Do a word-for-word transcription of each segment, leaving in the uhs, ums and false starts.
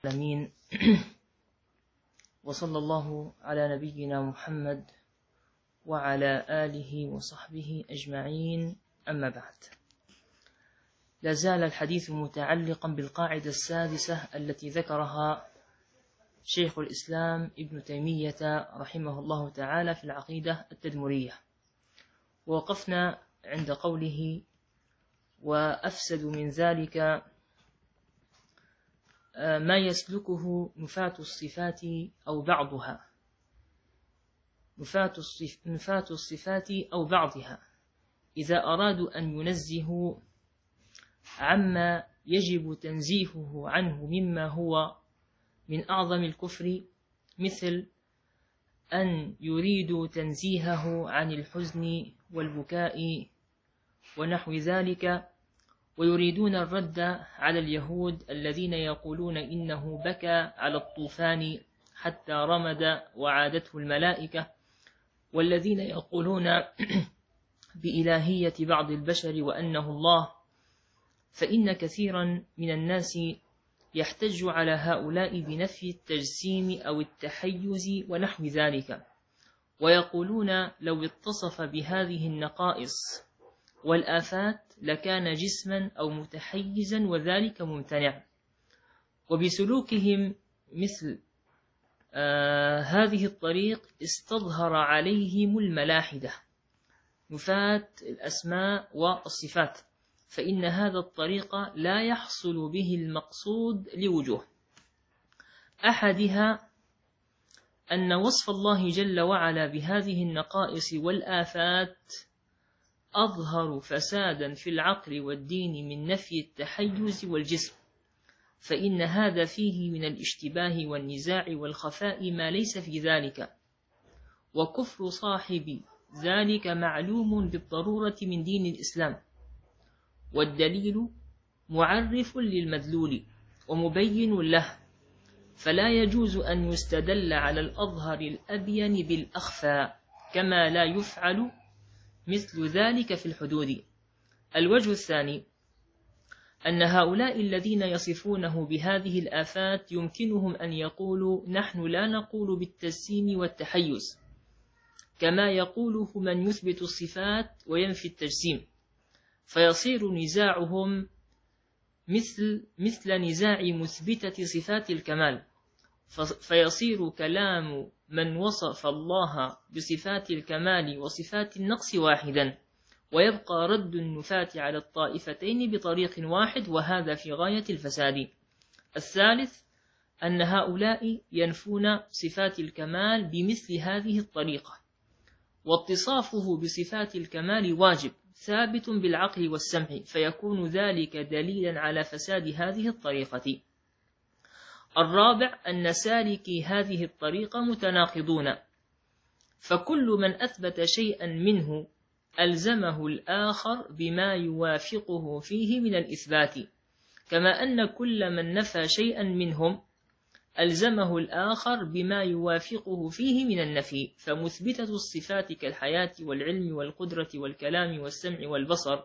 العالمين وصلى الله على نبينا محمد وعلى آله وصحبه أجمعين، أما بعد. لا زال الحديث متعلقا بالقاعدة السادسة التي ذكرها شيخ الإسلام ابن تيمية رحمه الله تعالى في العقيدة التدمرية، ووقفنا عند قوله: وأفسد من ذلك ما يسلكه نفاة الصفات أو بعضها نفاة الصف نفاة الصفات أو بعضها إذا أرادوا أن ينزهوا عما يجب تنزيهه عنه مما هو من أعظم الكفر، مثل أن يريدوا تنزيهه عن الحزن والبكاء ونحو ذلك، ويريدون الرد على اليهود الذين يقولون إنه بكى على الطوفان حتى رمد وعادته الملائكة، والذين يقولون بإلهية بعض البشر وأنه الله. فإن كثيرا من الناس يحتج على هؤلاء بنفي التجسيم أو التحيز ونحو ذلك، ويقولون لو اتصف بهذه النقائص والآفات لكان جسما أو متحيزا، وذلك ممتنع. وبسلوكهم مثل آه هذه الطريق استظهر عليهم الملاحدة نفاة الأسماء والصفات، فإن هذا الطريق لا يحصل به المقصود لوجوه. أحدها أن وصف الله جل وعلا بهذه النقائص والآفات أظهر فسادا في العقل والدين من نفي التحيز والجسم، فإن هذا فيه من الاشتباه والنزاع والخفاء ما ليس في ذلك، وكفر صاحب ذلك معلوم بالضرورة من دين الإسلام، والدليل معرف للمدلول ومبين له، فلا يجوز أن يستدل على الأظهر الأبين بالأخفى، كما لا يفعل مثل ذلك في الحدود. الوجه الثاني أن هؤلاء الذين يصفونه بهذه الآفات يمكنهم أن يقولوا نحن لا نقول بالتجسيم والتحيز، كما يقوله من يثبت الصفات وينفي التجسيم، فيصير نزاعهم مثل مثل نزاع مثبتة صفات الكمال، فيصير كلام من وصف الله بصفات الكمال وصفات النقص واحدا، ويبقى رد النفاة على الطائفتين بطريق واحد، وهذا في غاية الفساد. الثالث أن هؤلاء ينفون صفات الكمال بمثل هذه الطريقة، واتصافه بصفات الكمال واجب ثابت بالعقل والسمع، فيكون ذلك دليلا على فساد هذه الطريقة. الرابع أن سالكي هذه الطريقة متناقضون، فكل من أثبت شيئا منه ألزمه الآخر بما يوافقه فيه من الإثبات، كما أن كل من نفى شيئا منهم ألزمه الآخر بما يوافقه فيه من النفي. فمثبتة الصفات كالحياة والعلم والقدرة والكلام والسمع والبصر،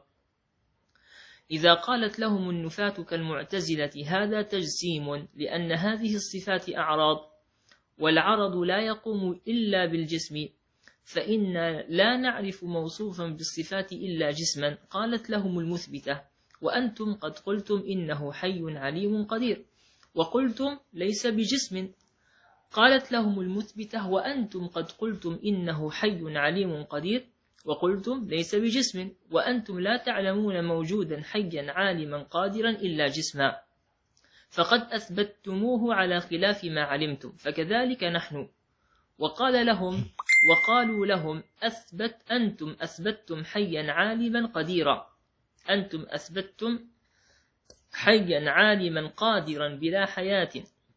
إذا قالت لهم النفاة كالمعتزلة هذا تجسيم، لأن هذه الصفات أعراض، والعرض لا يقوم إلا بالجسم، فإن لا نعرف موصوفا بالصفات إلا جسما. قالت لهم المثبتة وأنتم قد قلتم إنه حي عليم قدير، وقلتم ليس بجسم. قالت لهم المثبتة وأنتم قد قلتم إنه حي عليم قدير، وقلتم ليس بجسم، وأنتم لا تعلمون موجودا حيا عالما قادرا إلا جسما، فقد أثبتتموه على خلاف ما علمتم، فكذلك نحن. وقال لهم وقالوا لهم أثبت أنتم أثبتتم حيا عالما قديرا، أنتم أثبتتم حيا عالما قادرا بلا حياة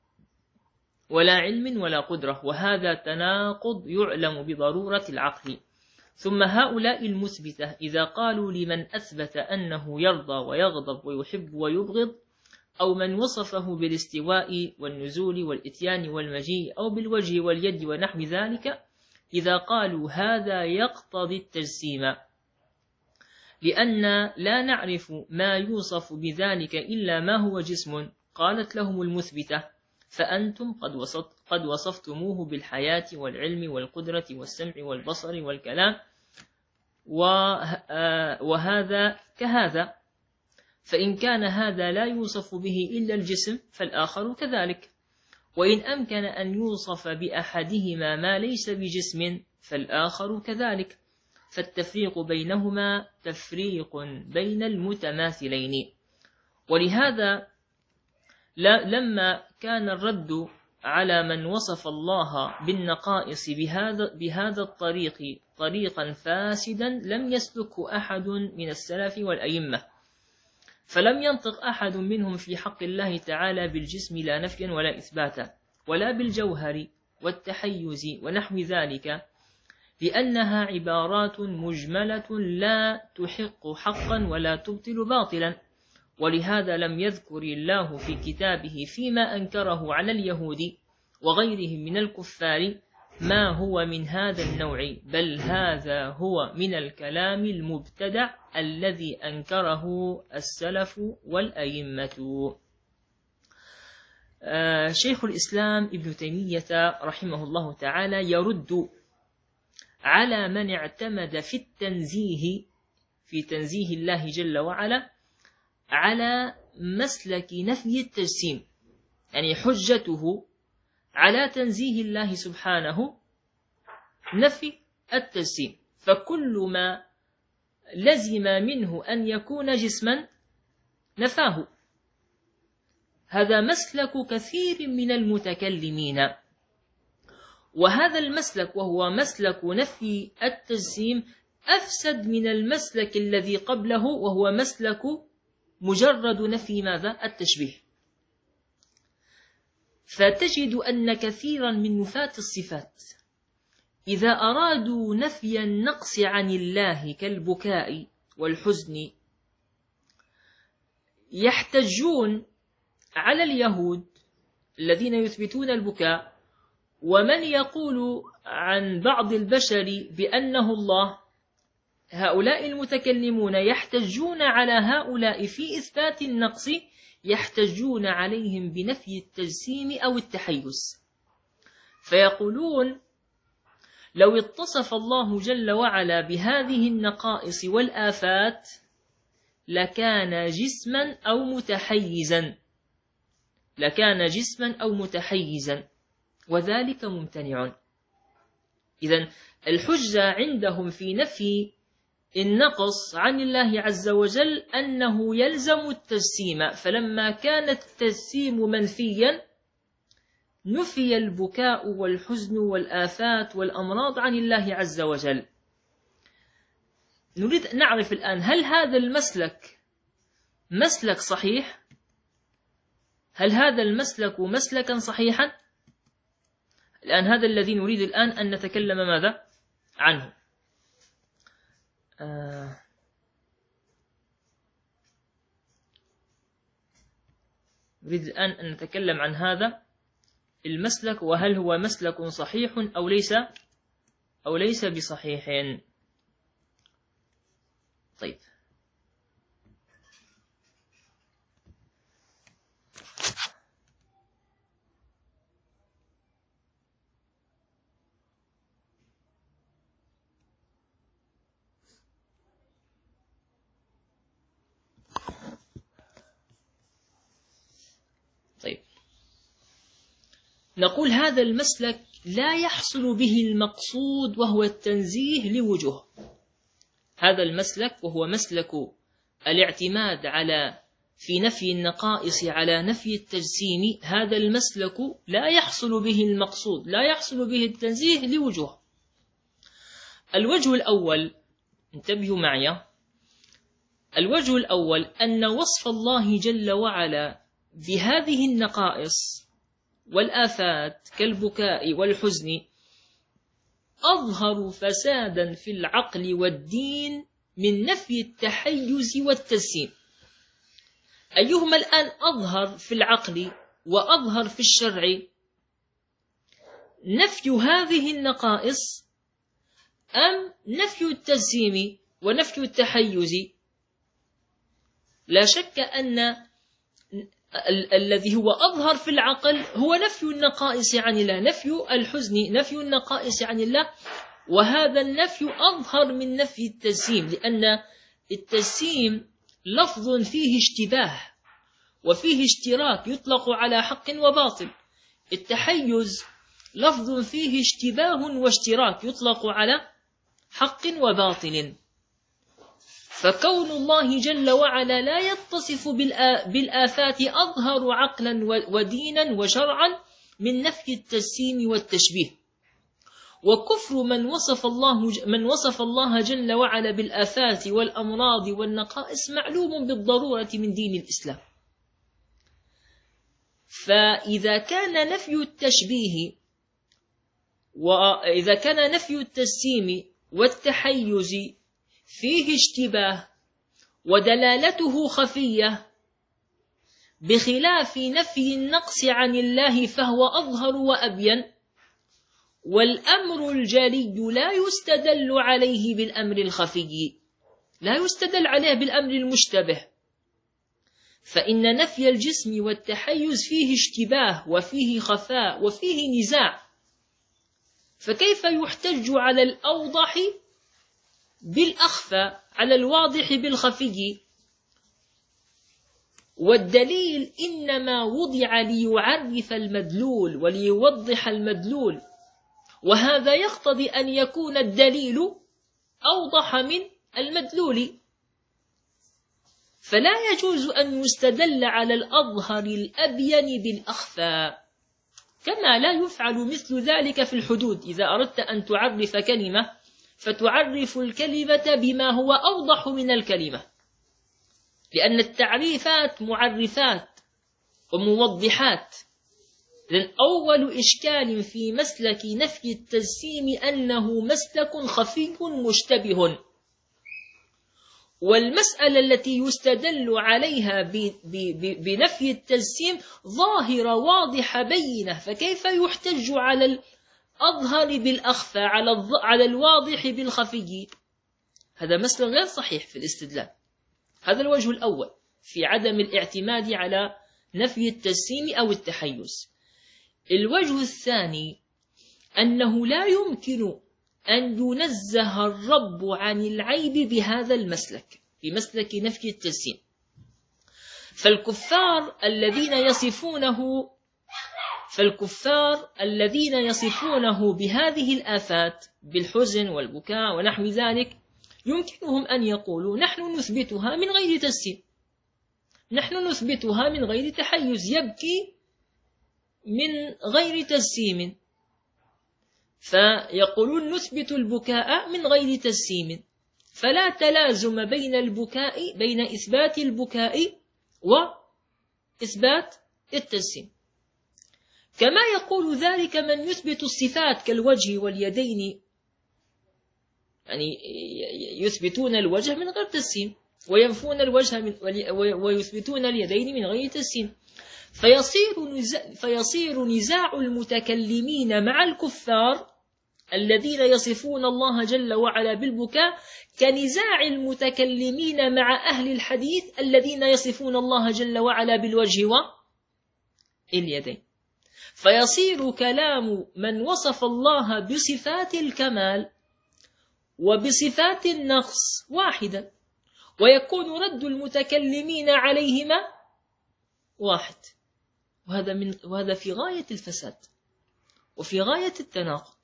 ولا علم ولا قدرة، وهذا تناقض يعلم بضرورة العقل. ثم هؤلاء المثبتة إذا قالوا لمن أثبت أنه يرضى ويغضب ويحب ويبغض، أو من وصفه بالاستواء والنزول والإتيان والمجيء أو بالوجه واليد ونحو ذلك، إذا قالوا هذا يقتضي التجسيم، لأن لا نعرف ما يوصف بذلك إلا ما هو جسم. قالت لهم المثبتة فأنتم قد وصف قد وصفتموه بالحياة والعلم والقدرة والسمع والبصر والكلام، وهذا كهذا، فإن كان هذا لا يوصف به إلا الجسم فالآخر كذلك، وإن أمكن أن يوصف بأحدهما ما ليس بجسم فالآخر كذلك، فالتفريق بينهما تفريق بين المتماثلين. ولهذا لما كان الرد على من وصف الله بالنقائص بهذا, بهذا الطريق طريقا فاسدا لم يسلكه أحد من السلف والأئمة، فلم ينطق أحد منهم في حق الله تعالى بالجسم لا نفيا ولا إثباتا، ولا بالجوهر والتحيز ونحو ذلك، لأنها عبارات مجملة لا تحق حقا ولا تبطل باطلا. ولهذا لم يذكر الله في كتابه فيما أنكره على اليهود وغيرهم من الكفار ما هو من هذا النوع، بل هذا هو من الكلام المبتدع الذي أنكره السلف والأئمة. آه شيخ الإسلام ابن تيمية رحمه الله تعالى يرد على من اعتمد في التنزيه في تنزيه الله جل وعلا على مسلك نفي التجسيم، يعني حجته على تنزيه الله سبحانه نفي التجسيم، فكل ما لزم منه أن يكون جسما نفاه. هذا مسلك كثير من المتكلمين، وهذا المسلك وهو مسلك نفي التجسيم أفسد من المسلك الذي قبله وهو مسلك مجرد نفي ماذا؟ التشبيه. فتجد أن كثيرا من نفاة الصفات إذا أرادوا نفي النقص عن الله كالبكاء والحزن يحتجون على اليهود الذين يثبتون البكاء، ومن يقول عن بعض البشر بأنه الله، هؤلاء المتكلمون يحتجون على هؤلاء في إثبات النقص، يحتجون عليهم بنفي التجسيم أو التحيز، فيقولون لو اتصف الله جل وعلا بهذه النقائص والآفات لكان جسما أو متحيزا لكان جسما أو متحيزا وذلك ممتنع. إذن الحجة عندهم في نفي النقص عن الله عز وجل أنه يلزم التجسيم، فلما كان التجسيم منفيا نفي البكاء والحزن والآفات والأمراض عن الله عز وجل. نريد أن نعرف الآن هل هذا المسلك مسلك صحيح؟ هل هذا المسلك مسلكا صحيحا؟ الآن هذا الذي نريد الآن أن نتكلم ماذا عنه. آه نريد الآن أن نتكلم عن هذا المسلك، وهل هو مسلك صحيح أو ليس أو ليس بصحيح. طيب، طيب نقول هذا المسلك لا يحصل به المقصود وهو التنزيه لوجوه. هذا المسلك وهو مسلك الاعتماد على في نفي النقائص على نفي التجسيم، هذا المسلك لا يحصل به المقصود، لا يحصل به التنزيه لوجوه. الوجه الأول، انتبهوا معي، الوجه الأول أن وصف الله جل وعلا بهذه النقائص والآفات كالبكاء والحزن أظهر فسادا في العقل والدين من نفي التحيز والتجسيم. أيهما الآن أظهر في العقل وأظهر في الشرع؟ نفي هذه النقائص أم نفي التجسيم ونفي التحيز؟ لا شك أن ال الذي هو أظهر في العقل هو نفي النقائص عن الله، نفي الحزن، نفي النقائص عن الله، وهذا النفي أظهر من نفي التجسيم، لأن التجسيم لفظ فيه اشتباه وفيه اشتراك يطلق على حق وباطل، التحيز لفظ فيه اشتباه واشتراك يطلق على حق وباطل. فكون الله جل وعلا لا يتصف بالآفات أظهر عقلا ودينا وشرعا من نفي التجسيم والتشبيه. وكفر من وصف الله من وصف الله جل وعلا بالآفات والأمراض والنقائص معلوم بالضرورة من دين الإسلام. فإذا كان نفي التشبيه وإذا كان نفي التجسيم والتحيز فيه اشتباه ودلالته خفية بخلاف نفي النقص عن الله فهو أظهر وأبين، والأمر الجلي لا يستدل عليه بالأمر الخفي، لا يستدل عليه بالأمر المشتبه، فإن نفي الجسم والتحيز فيه اشتباه وفيه خفاء وفيه نزاع، فكيف يحتج على الأوضح بالأخفى على الواضح بالخفي؟ والدليل إنما وضع ليعرف المدلول وليوضح المدلول، وهذا يقتضي أن يكون الدليل أوضح من المدلول، فلا يجوز أن يستدل على الأظهر الأبين بالأخفى، كما لا يفعل مثل ذلك في الحدود. إذا أردت أن تعرف كلمة فتعرف الكلمة بما هو أوضح من الكلمة، لأن التعريفات معرفات وموضحات. لأن أول إشكال في مسلك نفي التجسيم أنه مسلك خفي مشتبه، والمسألة التي يستدل عليها بنفي التجسيم ظاهرة واضحة بينة، فكيف يحتج على الأظهر بالأخفى على الواضح بالخفي؟ هذا مسلك غير صحيح في الاستدلال. هذا الوجه الأول في عدم الاعتماد على نفي التجسيم أو التحيز. الوجه الثاني أنه لا يمكن أن ينزه الرب عن العيب بهذا المسلك، بمسلك نفي التجسيم. فالكفار الذين يصفونه فالكفار الذين يصفونه بهذه الآفات بالحزن والبكاء ونحو ذلك يمكنهم أن يقولوا نحن نثبتها من غير تجسيم، نحن نثبتها من غير تحيز، يبكي من غير تجسيم، فيقولون نثبت البكاء من غير تجسيم، فلا تلازم بين البكاء بين إثبات البكاء وإثبات التجسيم. كما يقول ذلك من يثبت الصفات كالوجه واليدين، يعني يثبتون الوجه من غير تجسيم وينفون الوجه من ويثبتون اليدين من غير تجسيم، فيصير نزاع, فيصير نزاع المتكلمين مع الكفار الذين يصفون الله جل وعلا بالبكاء كنزاع المتكلمين مع أهل الحديث الذين يصفون الله جل وعلا بالوجه واليدين، فيصير كلام من وصف الله بصفات الكمال وبصفات النقص واحدا، ويكون رد المتكلمين عليهما واحد، وهذا من وهذا في غاية الفساد وفي غاية التناقض.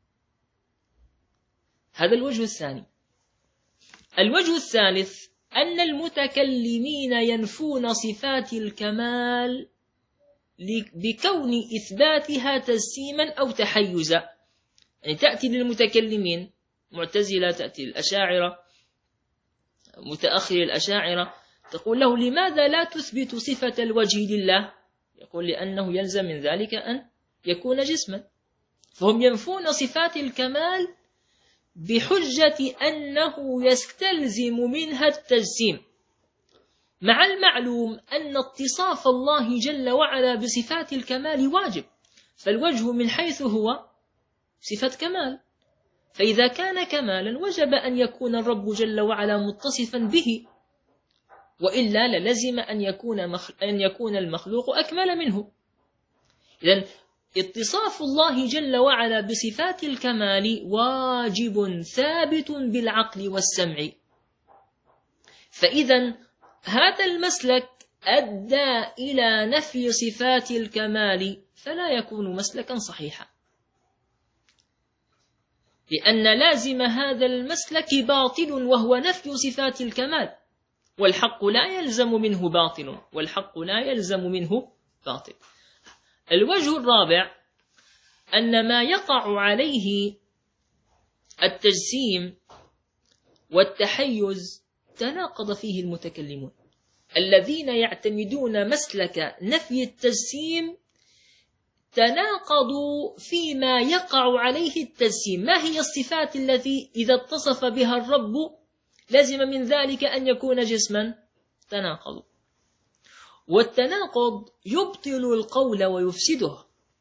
هذا الوجه الثاني. الوجه الثالث أن المتكلمين ينفون صفات الكمال بكون إثباتها تجسيما أو تحيزا، يعني تأتي للمتكلمين معتزلة، تأتي الأشاعرة متأخر الأشاعرة تقول له لماذا لا تثبت صفة الوجه لله؟ يقول لأنه يلزم من ذلك أن يكون جسما، فهم ينفون صفات الكمال بحجة أنه يستلزم منها التجسيم، مع المعلوم أن اتصاف الله جل وعلا بصفات الكمال واجب، فالوجه من حيث هو صفة كمال، فإذا كان كمالا وجب أن يكون الرب جل وعلا متصفا به، وإلا للزم أن يكون, مخ... أن يكون المخلوق أكمل منه. إذن اتصاف الله جل وعلا بصفات الكمال واجب ثابت بالعقل والسمع. فإذا هذا المسلك أدى إلى نفي صفات الكمال فلا يكون مسلكا صحيحا، لأن لازم هذا المسلك باطل وهو نفي صفات الكمال، والحق لا يلزم منه باطل، والحق لا يلزم منه باطل. الوجه الرابع أن ما يقع عليه التجسيم والتحيز تناقض فيه المتكلمون. الذين يعتمدون مسلك نفي التجسيم تناقضوا فيما يقع عليه التجسيم. ما هي الصفات التي إذا اتصف بها الرب لازم من ذلك أن يكون جسما؟ تناقضوا، والتناقض يبطل القول ويفسده.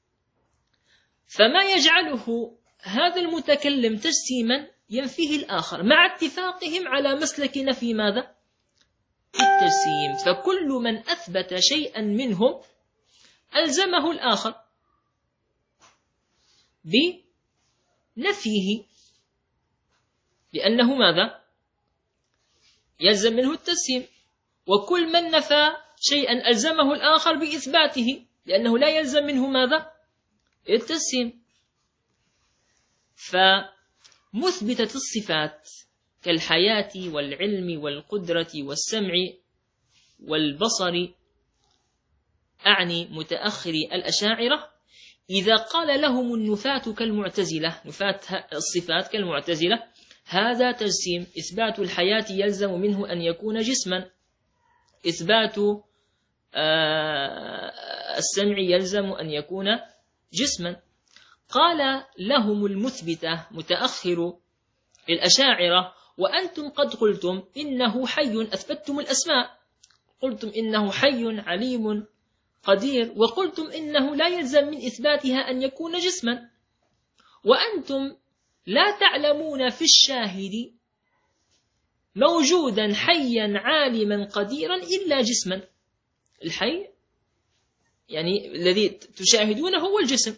فما يجعله هذا المتكلم تجسيما ينفيه الآخر مع اتفاقهم على مسلك نفي ماذا؟ التجسيم. فكل من أثبت شيئا منهم ألزمه الآخر بنفيه، لأنه ماذا؟ يلزم منه التجسيم. وكل من نفى شيئا ألزمه الآخر بإثباته، لأنه لا يلزم منه ماذا؟ التجسيم. فمثبتة الصفات كالحياة والعلم والقدرة والسمع والبصر، أعني متأخري الأشاعرة، إذا قال لهم النفاة كالمعتزلة، نفاة الصفات كالمعتزلة، هذا تجسيم. إثبات الحياة يلزم منه أن يكون جسما، إثبات السمع يلزم أن يكون جسما. قال لهم المثبتة متأخر الأشاعرة: وأنتم قد قلتم إنه حي، أثبتتم الأسماء، قلتم إنه حي عليم قدير، وقلتم إنه لا يلزم من إثباتها أن يكون جسما، وأنتم لا تعلمون في الشاهد موجودا حيا عالما قديرا إلا جسما. الحي يعني الذي تشاهدونه هو الجسم،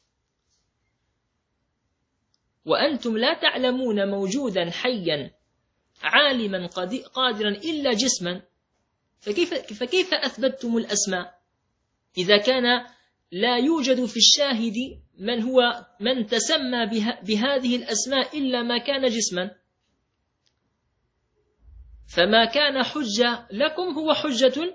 وأنتم لا تعلمون موجودا حيا عالما قادرا إلا جسما، فكيف, فكيف أثبتتم الأسماء إذا كان لا يوجد في الشاهد من هو من تسمى بها بهذه الأسماء إلا ما كان جسما؟ فما كان حجة لكم هو حجة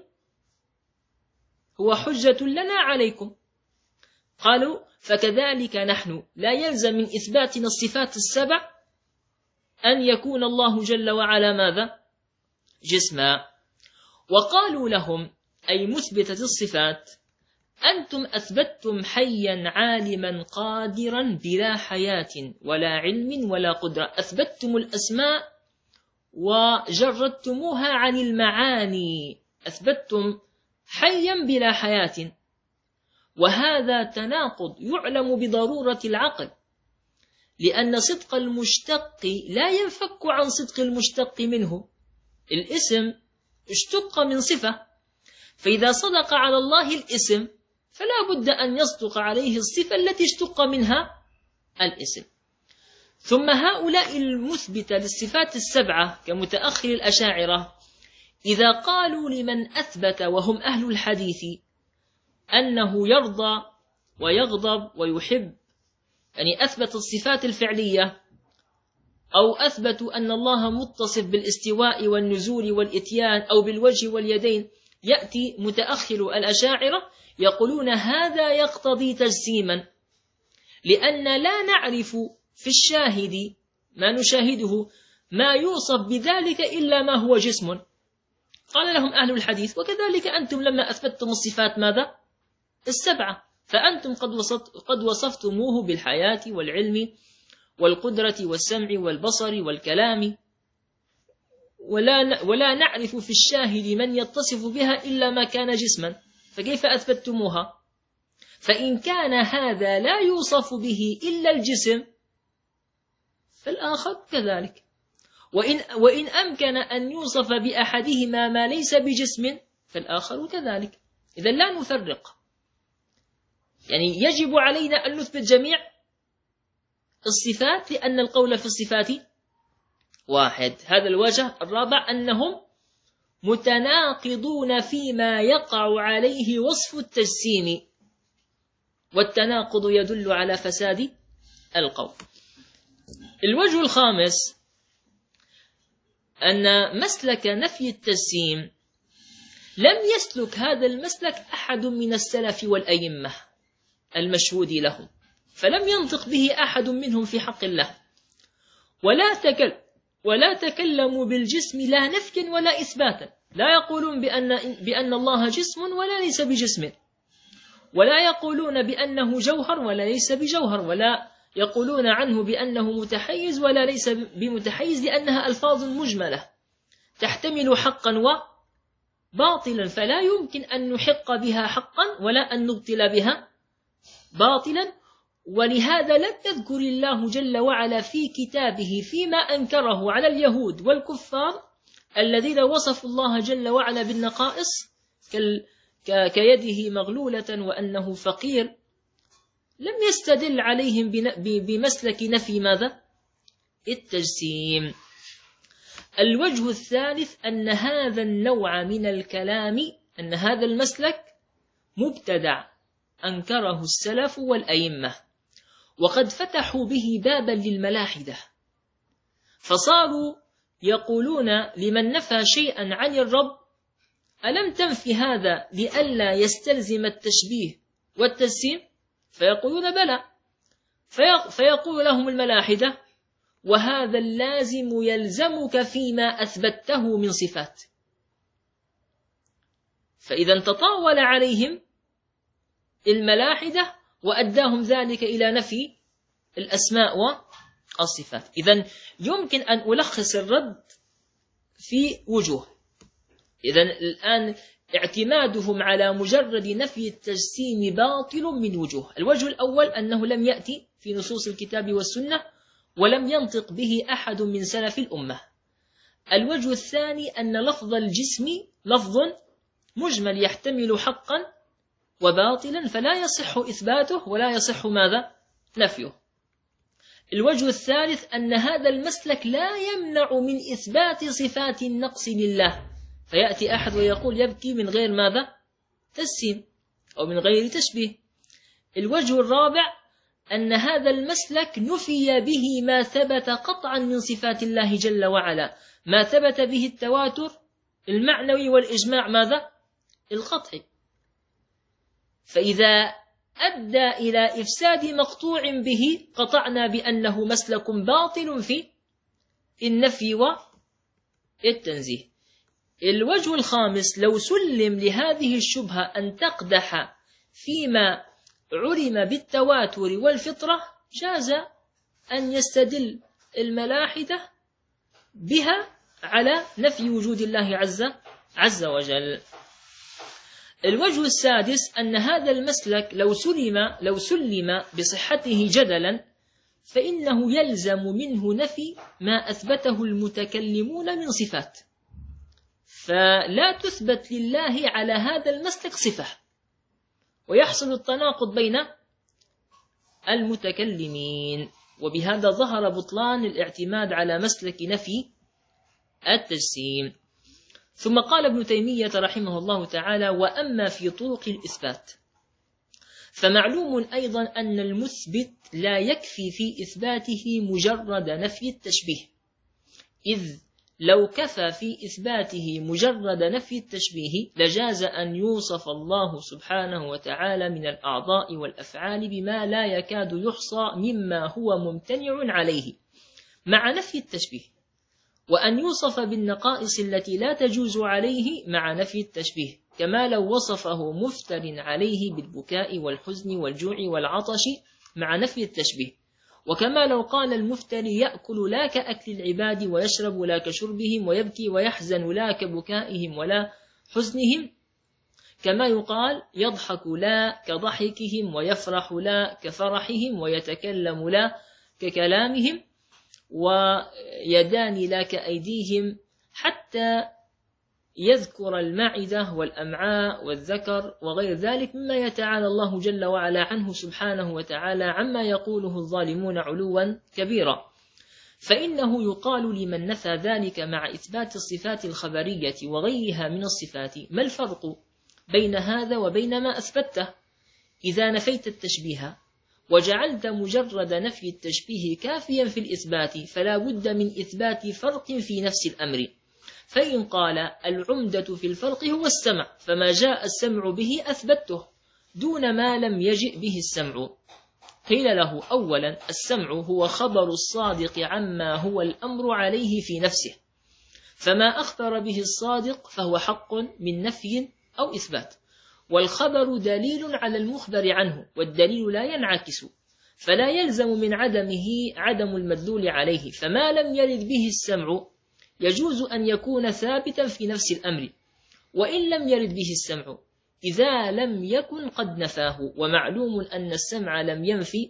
هو حجة لنا عليكم. قالوا: فكذلك نحن لا يلزم من إثباتنا الصفات السبع أن يكون الله جل وعلا ماذا؟ جسما. وقالوا لهم أي مثبتة الصفات: أنتم أثبتتم حيا عالما قادرا بلا حياة ولا علم ولا قدرة، أثبتتم الأسماء وجردتموها عن المعاني، أثبتتم حيا بلا حياة، وهذا تناقض يعلم بضرورة العقل، لأن صدق المشتق لا ينفك عن صدق المشتق منه. الاسم اشتق من صفة، فإذا صدق على الله الاسم فلا بد أن يصدق عليه الصفة التي اشتق منها الاسم. ثم هؤلاء المثبتة للصفات السبعة كمتأخر الأشاعرة إذا قالوا لمن أثبت وهم أهل الحديث أنه يرضى ويغضب ويحب، يعني أثبت الصفات الفعلية، أو أثبتوا أن الله متصف بالاستواء والنزول والإتيان أو بالوجه واليدين، يأتي متأخر الأشاعرة يقولون هذا يقتضي تجسيما، لأن لا نعرف في الشاهد ما نشاهده ما يوصف بذلك إلا ما هو جسم. قال لهم أهل الحديث: وكذلك أنتم لما أثبتتم الصفات ماذا؟ السبعة، فأنتم قد وصفت قد وصفتموه بالحياة والعلم والقدرة والسمع والبصر والكلام، ولا ولا نعرف في الشاهد من يتصف بها إلا ما كان جسما، فكيف أثبتموها؟ فإن كان هذا لا يوصف به إلا الجسم فالآخر كذلك. وإن, وإن أمكن أن يوصف بأحدهما ما ليس بجسم فالآخر كذلك. إذا لا نفرق، يعني يجب علينا أن نثبت جميع الصفات لأن القول في الصفات واحد. هذا الوجه الرابع أنهم متناقضون فيما يقع عليه وصف التجسيم، والتناقض يدل على فساد القول. الوجه الخامس أن مسلك نفي التجسيم لم يسلك هذا المسلك أحد من السلف والأئمة المشهود لهم، فلم ينطق به أحد منهم في حق الله، ولا تكل ولا تكلموا بالجسم لا نفيا ولا إثباتا. لا يقولون بأن, بأن الله جسم ولا ليس بجسم، ولا يقولون بأنه جوهر ولا ليس بجوهر، ولا يقولون عنه بأنه متحيز ولا ليس بمتحيز، لأنها ألفاظ مجملة تحتمل حقا وباطلا، فلا يمكن أن نحق بها حقا ولا أن نبطل بها باطلا. ولهذا لم يذكر الله جل وعلا في كتابه فيما أنكره على اليهود والكفار الذين وصفوا الله جل وعلا بالنقائص كيده مغلولة وأنه فقير، لم يستدل عليهم بمسلك نفي ماذا؟ التجسيم. الوجه الثالث أن هذا النوع من الكلام، أن هذا المسلك مبتدع أنكره السلف والأئمة، وقد فتحوا به بابا للملاحدة، فصاروا يقولون لمن نفى شيئا عن الرب ألم تنفي هذا لئلا يستلزم التشبيه والتجسيم؟ فيقولون بلى، فيقول لهم الملاحدة وهذا اللازم يلزمك فيما أثبته من صفات. فإذا تطاول عليهم الملاحدة وأداهم ذلك إلى نفي الأسماء والصفات. إذن يمكن أن ألخص الرد في وجوه. إذن الآن اعتمادهم على مجرد نفي التجسيم باطل من وجوه. الوجه الأول أنه لم يأتي في نصوص الكتاب والسنة ولم ينطق به أحد من سلف الأمة. الوجه الثاني أن لفظ الجسم لفظ مجمل يحتمل حقا وباطلا، فلا يصح إثباته ولا يصح ماذا؟ نفيه. الوجه الثالث أن هذا المسلك لا يمنع من إثبات صفات النقص لله، فيأتي أحد ويقول يبكي من غير ماذا؟ تجسيم أو من غير تشبيه. الوجه الرابع أن هذا المسلك نفي به ما ثبت قطعا من صفات الله جل وعلا، ما ثبت به التواتر المعنوي والإجماع ماذا؟ القطعي. فإذا أدى إلى إفساد مقطوع به قطعنا بأنه مسلك باطل في النفي والتنزيه. الوجه الخامس لو سلم لهذه الشبهة أن تقدح فيما علم بالتواتر والفطرة جاز أن يستدل الملاحدة بها على نفي وجود الله عز, عز وجل. الوجه السادس أن هذا المسلك لو سلم, لو سلم بصحته جدلا فإنه يلزم منه نفي ما أثبته المتكلمون من صفات، فلا تثبت لله على هذا المسلك صفة، ويحصل التناقض بين المتكلمين، وبهذا ظهر بطلان الاعتماد على مسلك نفي التجسيم. ثم قال ابن تيمية رحمه الله تعالى: وأما في طرق الإثبات فمعلوم أيضا أن المثبت لا يكفي في إثباته مجرد نفي التشبيه، إذ لو كفى في إثباته مجرد نفي التشبيه لجاز أن يوصف الله سبحانه وتعالى من الأعضاء والأفعال بما لا يكاد يحصى مما هو ممتنع عليه مع نفي التشبيه، وأن يوصف بالنقائص التي لا تجوز عليه مع نفي التشبيه، كما لو وصفه مفتر عليه بالبكاء والحزن والجوع والعطش مع نفي التشبيه، وكما لو قال المفتر يأكل لا كأكل العباد ويشرب لا كشربهم ويبكي ويحزن لا كبكائهم ولا حزنهم، كما يقال يضحك لا كضحكهم ويفرح لا كفرحهم ويتكلم لا ككلامهم، ويدان لا كأيديهم، حتى يذكر المعدة والأمعاء والذكر وغير ذلك مما يتعالى الله جل وعلا عنه سبحانه وتعالى عما يقوله الظالمون علوا كبيرا. فإنه يقال لمن نفى ذلك مع إثبات الصفات الخبرية وغيرها من الصفات: ما الفرق بين هذا وبين ما أثبته؟ إذا نفيت التشبيه وجعلت مجرد نفي التشبيه كافيا في الإثبات، فلا بد من إثبات فرق في نفس الأمر. فإن قال العمدة في الفرق هو السمع، فما جاء السمع به أثبته دون ما لم يجئ به السمع. قيل له: أولا، السمع هو خبر الصادق عما هو الأمر عليه في نفسه، فما أخبر به الصادق فهو حق من نفي أو إثبات، والخبر دليل على المخبر عنه، والدليل لا ينعكس، فلا يلزم من عدمه عدم المدلول عليه. فما لم يرد به السمع يجوز أن يكون ثابتا في نفس الأمر وإن لم يرد به السمع، إذا لم يكن قد نفاه. ومعلوم أن السمع لم ينفي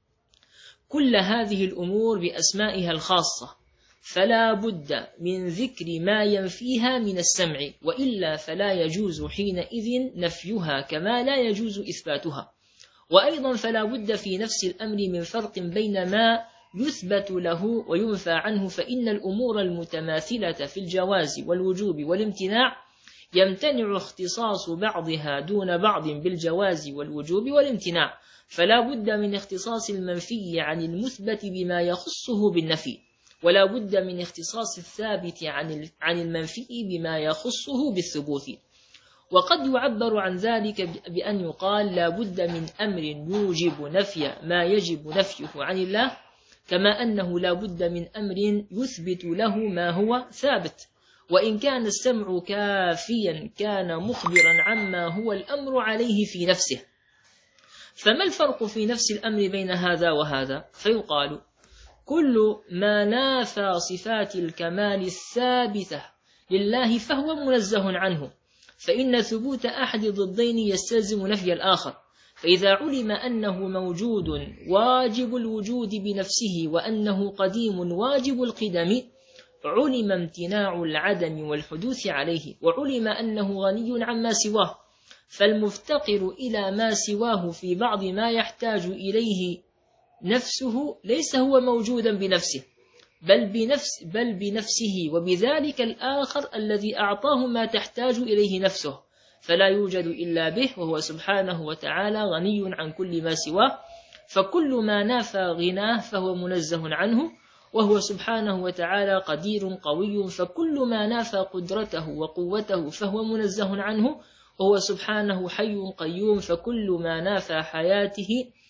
كل هذه الأمور بأسمائها الخاصة، فلا بد من ذكر ما ينفيها من السمع، وإلا فلا يجوز حينئذ نفيها كما لا يجوز إثباتها. وأيضا فلا بد في نفس الأمر من فرق بين ما يثبت له وينفى عنه، فإن الأمور المتماثلة في الجواز والوجوب والامتناع يمتنع اختصاص بعضها دون بعض بالجواز والوجوب والامتناع، فلا بد من اختصاص المنفي عن المثبت بما يخصه بالنفي، ولا بد من اختصاص الثابت عن المنفي بما يخصه بالثبوت. وقد يعبر عن ذلك بأن يقال: لا بد من أمر يوجب نفي ما يجب نفيه عن الله، كما أنه لا بد من أمر يثبت له ما هو ثابت. وإن كان السمع كافيا كان مخبرا عما هو الأمر عليه في نفسه. فما الفرق في نفس الأمر بين هذا وهذا؟ فيقال: كل ما نافى صفات الكمال الثابتة لله فهو منزه عنه، فإن ثبوت أحد ضدين يستلزم نفي الآخر. فإذا علم أنه موجود واجب الوجود بنفسه وأنه قديم واجب القدم، علم امتناع العدم والحدوث عليه، وعلم أنه غني عما سواه، فالمفتقر إلى ما سواه في بعض ما يحتاج إليه نفسه ليس هو موجودا بنفسه، بل بنفس بل بنفسه وبذلك الآخر الذي أعطاه ما تحتاج إليه نفسه، فلا يوجد إلا به، وهو سبحانه وتعالى غني عن كل ما سواه. فكل ما نافى غناه فهو منزه عنه، وهو سبحانه وتعالى قدير قوي، فكل ما نافى قدرته وقوته فهو منزه عنه، وهو سبحانه حي قيوم، فكل ما نافى حياته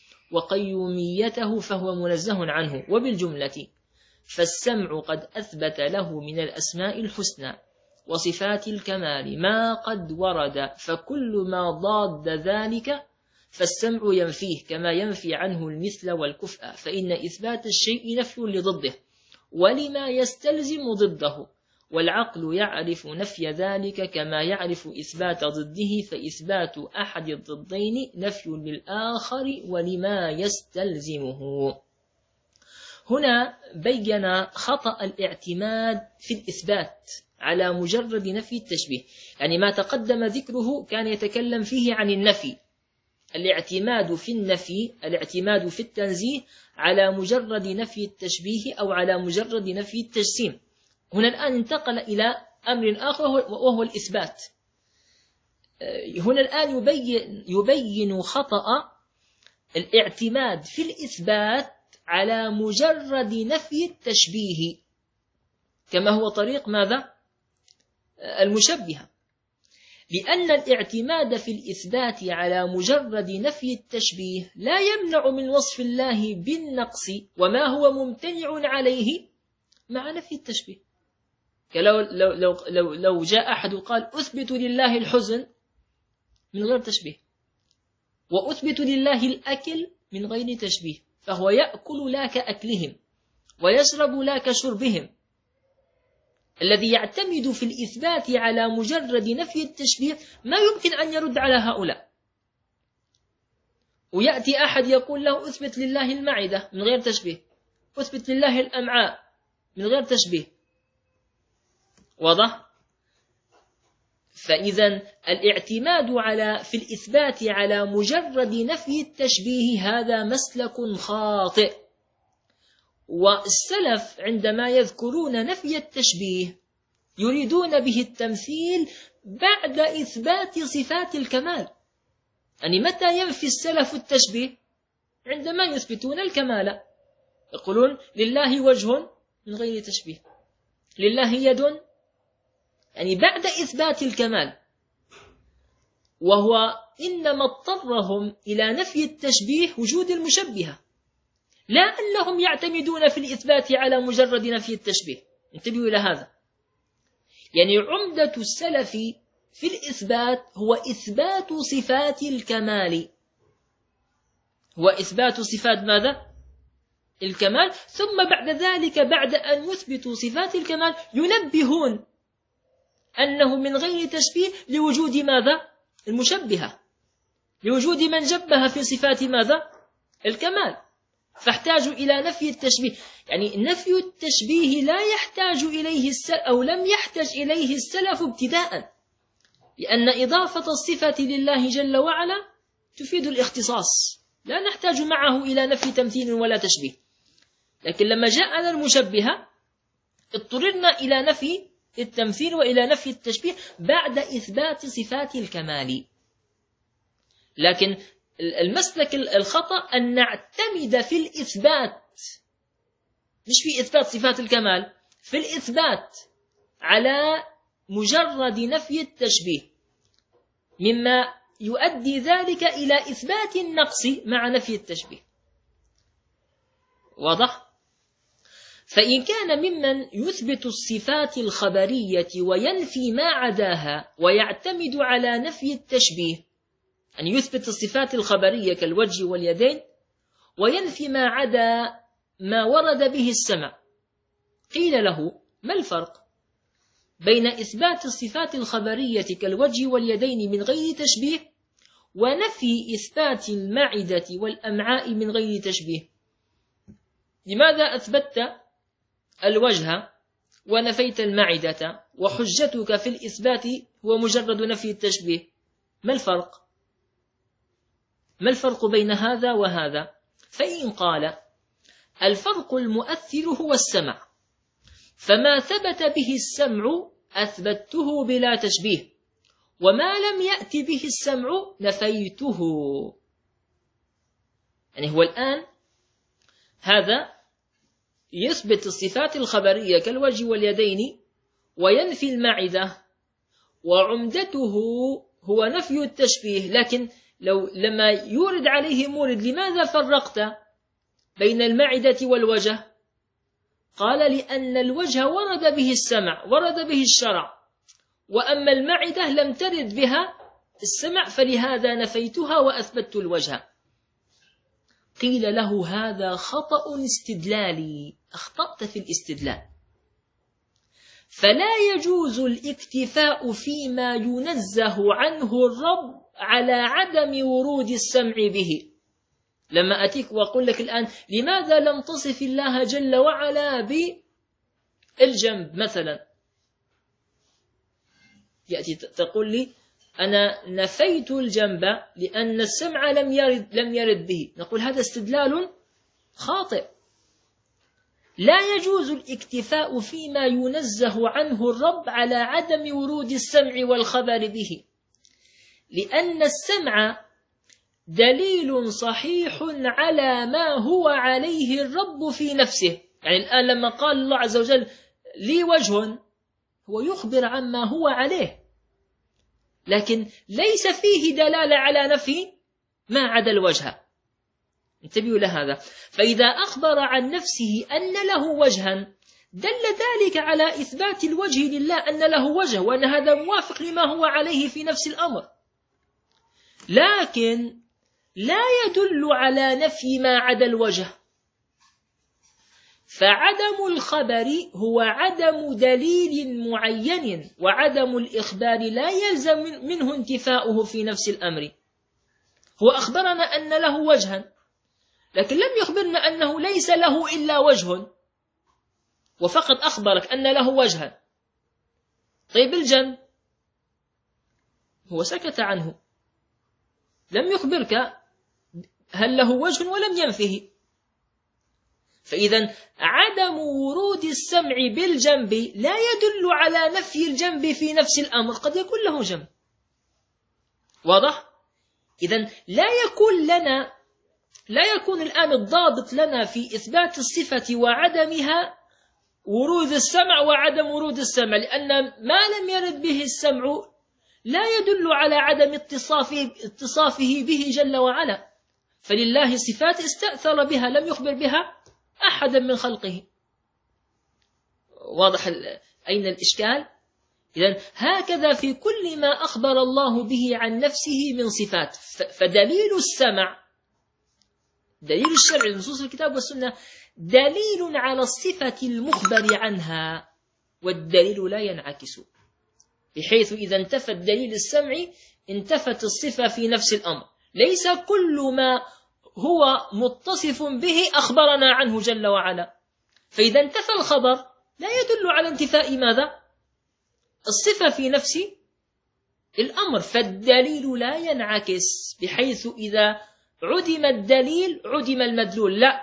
وقيوميته فهو منزه عنه. وبالجملة فالسمع قد أثبت له من الأسماء الحسنى وصفات الكمال ما قد ورد، فكل ما ضاد ذلك فالسمع ينفيه، كما ينفي عنه المثل والكفء، فإن إثبات الشيء نفي لضده ولما يستلزم ضده، والعقل يعرف نفي ذلك كما يعرف إثبات ضده، فإثبات أحد الضدين نفي للآخر ولما يستلزمه. هنا بين خطأ الاعتماد في الإثبات على مجرد نفي التشبيه، يعني ما تقدم ذكره كان يتكلم فيه عن النفي، الاعتماد في النفي، الاعتماد في التنزيه على مجرد نفي التشبيه أو على مجرد نفي التجسيم. هنا الآن انتقل إلى أمر آخر وهو الإثبات. هنا الآن يبين, يبين خطأ الاعتماد في الإثبات على مجرد نفي التشبيه، كما هو طريق ماذا؟ المشبهة، لأن الاعتماد في الإثبات على مجرد نفي التشبيه لا يمنع من وصف الله بالنقص وما هو ممتنع عليه مع نفي التشبيه. لو, لو, لو, لو, لو جاء أحد قال أثبت لله الحزن من غير تشبيه، وأثبت لله الأكل من غير تشبيه، فهو يأكل لا كأكلهم ويشرب لا كشربهم. الذي يعتمد في الإثبات على مجرد نفي التشبيه ما يمكن أن يرد على هؤلاء. ويأتي أحد يقول له أثبت لله المعدة من غير تشبيه، أثبت لله الأمعاء من غير تشبيه. واضح؟ فإذا الاعتماد على في الإثبات على مجرد نفي التشبيه هذا مسلك خاطئ. والسلف عندما يذكرون نفي التشبيه يريدون به التمثيل بعد إثبات صفات الكمال. يعني متى ينفي السلف التشبيه؟ عندما يثبتون الكمال، يقولون لله وجه من غير تشبيه، لله يد، يعني بعد إثبات الكمال. وهو إنما اضطرهم إلى نفي التشبيه وجود المشبهة، لا أنهم يعتمدون في الإثبات على مجرد نفي التشبيه. انتبهوا إلى هذا. يعني عمدة السلف في الإثبات هو إثبات صفات الكمال، هو إثبات صفات ماذا؟ الكمال. ثم بعد ذلك بعد أن يثبتوا صفات الكمال ينبهون أنه من غير تشبيه لوجود ماذا؟ المشبهة، لوجود من جبه في صفات ماذا؟ الكمال. فاحتاجوا إلى نفي التشبيه. يعني نفي التشبيه لا يحتاج إليه السلف أو لم يحتج إليه السلف ابتداء، لأن إضافة الصفة لله جل وعلا تفيد الاختصاص، لا نحتاج معه إلى نفي تمثيل ولا تشبيه. لكن لما جاءنا المشبهة اضطررنا إلى نفي التمثيل وإلى نفي التشبيه بعد إثبات صفات الكمال. لكن المسلك الخطأ أن نعتمد في الإثبات، مش في إثبات صفات الكمال، في الإثبات على مجرد نفي التشبيه، مما يؤدي ذلك إلى إثبات النقص مع نفي التشبيه. واضح؟ فإن كان ممن يثبت الصفات الخبرية وينفي ما عداها ويعتمد على نفي التشبيه، أن يثبت الصفات الخبرية كالوجه واليدين وينفي ما عدا ما ورد به السمع، قيل له ما الفرق بين إثبات الصفات الخبرية كالوجه واليدين من غير تشبيه ونفي إثبات المعدة والأمعاء من غير تشبيه؟ لماذا أثبتت الوجه ونفيت المعدة وحجتك في الإثبات هو مجرد نفي التشبيه؟ ما الفرق؟ ما الفرق بين هذا وهذا؟ فإن قال الفرق المؤثر هو السمع، فما ثبت به السمع أثبته بلا تشبيه، وما لم يأت به السمع نفيته. يعني هو الآن هذا يثبت الصفات الخبرية كالوجه واليدين وينفي المعدة، وعمدته هو نفي التشبيه. لكن لو لما يورد عليه مورد لماذا فرقت بين المعدة والوجه؟ قال لأن الوجه ورد به السمع، ورد به الشرع، وأما المعدة لم ترد بها السمع، فلهذا نفيتها وأثبتت الوجه. قيل له هذا خطأ استدلالي، أخطأت في الاستدلال. فلا يجوز الاكتفاء فيما ينزه عنه الرب على عدم ورود السمع به. لما أتيك وأقول لك الآن لماذا لم تصف الله جل وعلا بالجنب مثلا، يأتي تقول لي أنا نفيت الجنب لأن السمع لم يرد, لم يرد به. نقول هذا استدلال خاطئ. لا يجوز الاكتفاء فيما ينزه عنه الرب على عدم ورود السمع والخبر به، لأن السمع دليل صحيح على ما هو عليه الرب في نفسه. يعني الآن لما قال الله عز وجل لي وجه، هو يخبر عما هو عليه، لكن ليس فيه دلالة على نفي ما عدا الوجه. انتبهوا لهذا. فإذا أخبر عن نفسه أن له وجها دل ذلك على إثبات الوجه لله، أن له وجه، وأن هذا موافق لما هو عليه في نفس الأمر، لكن لا يدل على نفي ما عدا الوجه. فعدم الخبر هو عدم دليل معين، وعدم الإخبار لا يلزم منه انتفاؤه في نفس الأمر. هو أخبرنا أن له وجها، لكن لم يخبرنا أنه ليس له إلا وجه، وفقط أخبرك أن له وجها. طيب الجنب هو سكت عنه، لم يخبرك هل له وجه ولم ينفه. فإذا عدم ورود السمع بالجنب لا يدل على نفي الجنب في نفس الأمر، قد يكون له جنب. واضح؟ إذا لا يكون لنا لا يكون الآن الضابط لنا في إثبات الصفة وعدمها ورود السمع وعدم ورود السمع، لأن ما لم يرد به السمع لا يدل على عدم اتصافه, اتصافه به جل وعلا. فلله صفات استأثر بها لم يخبر بها أحدا من خلقه. واضح أين الإشكال؟ إذن هكذا في كل ما أخبر الله به عن نفسه من صفات. فدليل السمع، دليل الشرع نصوص الكتاب والسنة، دليل على الصفة المخبر عنها، والدليل لا ينعكس، بحيث إذا انتفت دليل السمع انتفت الصفة في نفس الأمر. ليس كل ما هو متصف به أخبرنا عنه جل وعلا، فإذا انتفى الخبر لا يدل على انتفاء ماذا؟ الصفة في نفس الأمر. فالدليل لا ينعكس، بحيث إذا عدم الدليل عدم المدلول. لا،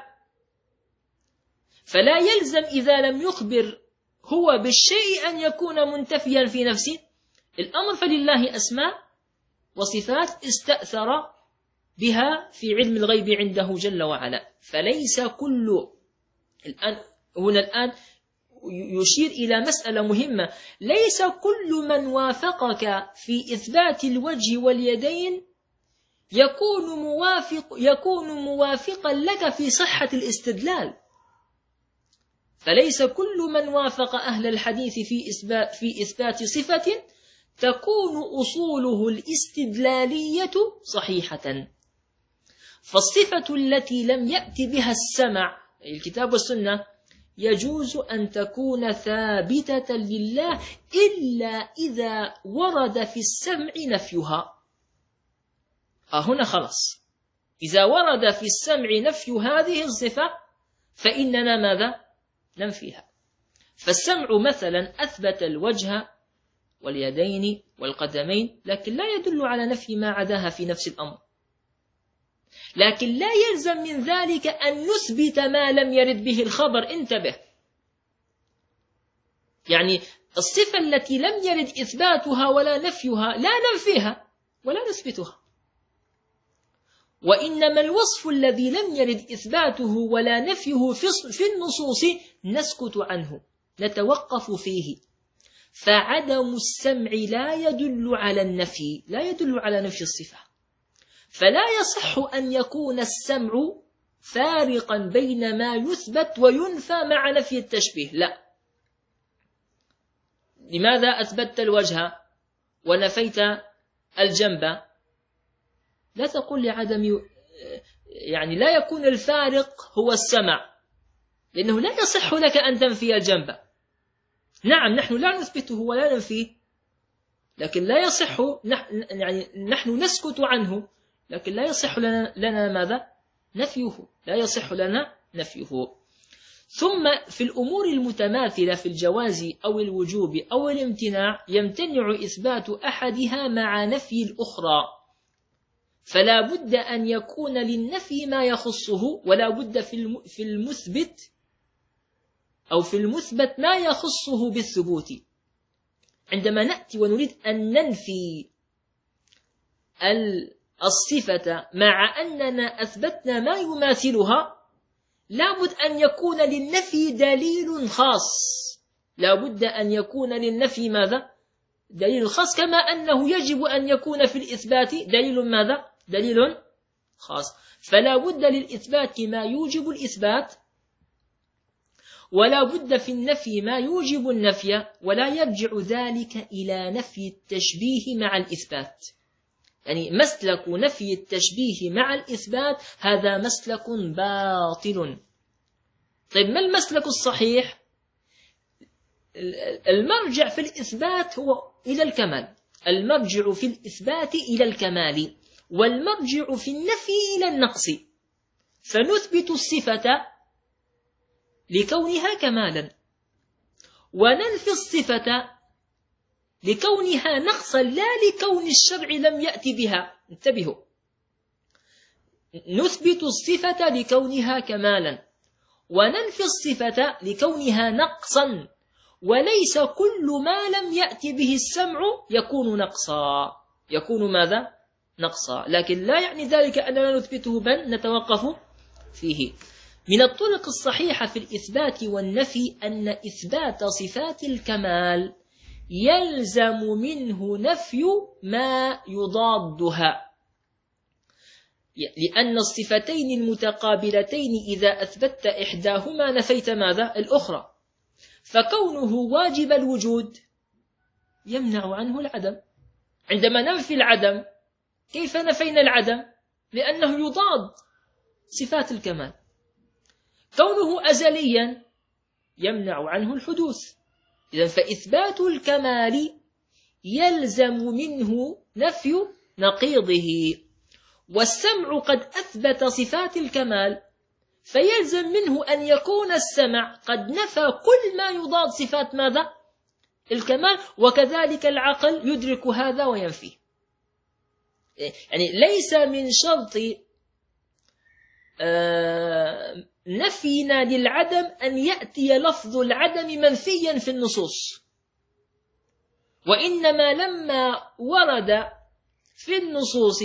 فلا يلزم إذا لم يخبر هو بالشيء أن يكون منتفيا في نفسه الأمر. فلله أسماء وصفات استأثر بها في علم الغيب عنده جل وعلا. فليس كل الآن هنا الآن يشير إلى مسألة مهمة، ليس كل من وافقك في إثبات الوجه واليدين يكون موافق يكون موافقا لك في صحة الاستدلال. فليس كل من وافق أهل الحديث في إثبات في إثبات صفة تكون أصوله الاستدلالية صحيحة. فالصفة التي لم يأتي بها السمع الكتاب والسنة يجوز أن تكون ثابتة لله إلا إذا ورد في السمع نفيها. هنا خلاص، إذا ورد في السمع نفي هذه الصفة فإننا ماذا؟ ننفيها. فالسمع مثلا أثبت الوجه واليدين والقدمين، لكن لا يدل على نفي ما عداها في نفس الأمر. لكن لا يلزم من ذلك أن نثبت ما لم يرد به الخبر. انتبه، يعني الصفة التي لم يرد إثباتها ولا نفيها لا ننفيها ولا نثبتها، وإنما الوصف الذي لم يرد إثباته ولا نفيه في النصوص نسكت عنه، نتوقف فيه. فعدم السمع لا يدل على النفي، لا يدل على نفي الصفة. فلا يصح أن يكون السمع فارقا بين ما يثبت وينفى مع نفي التشبيه. لا. لماذا أثبتت الوجه ونفيت الجنب؟ لا تقول لعدم، يعني لا يكون الفارق هو السمع، لأنه لا يصح لك أن تنفي الجنب. نعم نحن لا نثبته ولا ننفيه، لكن لا يصح، يعني نحن نسكت عنه، لكن لا يصح لنا, لنا ماذا؟ نفيه، لا يصح لنا نفيه. ثم في الأمور المتماثلة في الجواز أو الوجوب أو الامتناع يمتنع إثبات أحدها مع نفي الأخرى، فلا بد أن يكون للنفي ما يخصه، ولا بد في المثبت أو في المثبت ما يخصه بالثبوت. عندما نأتي ونريد أن ننفي الصفة مع أننا أثبتنا ما يماثلها، لابد أن يكون للنفي دليل خاص، لابد أن يكون للنفي ماذا؟ دليل خاص، كما أنه يجب أن يكون في الإثبات دليل ماذا؟ دليل خاص. فلا بد للإثبات ما يوجب الإثبات، ولا بد في النفي ما يوجب النفي، ولا يرجع ذلك إلى نفي التشبيه مع الإثبات. يعني مسلك نفي التشبيه مع الإثبات هذا مسلك باطل. طيب ما المسلك الصحيح؟ المرجع في الإثبات هو إلى الكمال، المرجع في الإثبات إلى الكمال، والمرجع في النفي إلى النقص. فنثبت الصفة لكونها كمالا، وننفي الصفة لكونها نقصا لا لكون الشرع لم يأتي بها. انتبهوا، نثبت الصفة لكونها كمالا وننفي الصفة لكونها نقصا، وليس كل ما لم يأتي به السمع يكون نقصا، يكون ماذا؟ نقصا، لكن لا يعني ذلك أننا نثبته بل نتوقف فيه. من الطرق الصحيحة في الإثبات والنفي أن إثبات صفات الكمال يلزم منه نفي ما يضادها، لأن الصفتين المتقابلتين إذا أثبتت إحداهما نفيت ماذا؟ الأخرى. فكونه واجب الوجود يمنع عنه العدم. عندما ننفي العدم كيف نفينا العدم؟ لأنه يضاد صفات الكمال. كونه أزليا يمنع عنه الحدوث. إذن فإثبات الكمال يلزم منه نفي نقيضه، والسمع قد أثبت صفات الكمال فيلزم منه أن يكون السمع قد نفى كل ما يضاد صفات ماذا؟ الكمال، وكذلك العقل يدرك هذا وينفيه. يعني ليس من شرط آه نفينا للعدم أن يأتي لفظ العدم منفيا في النصوص، وإنما لما ورد في النصوص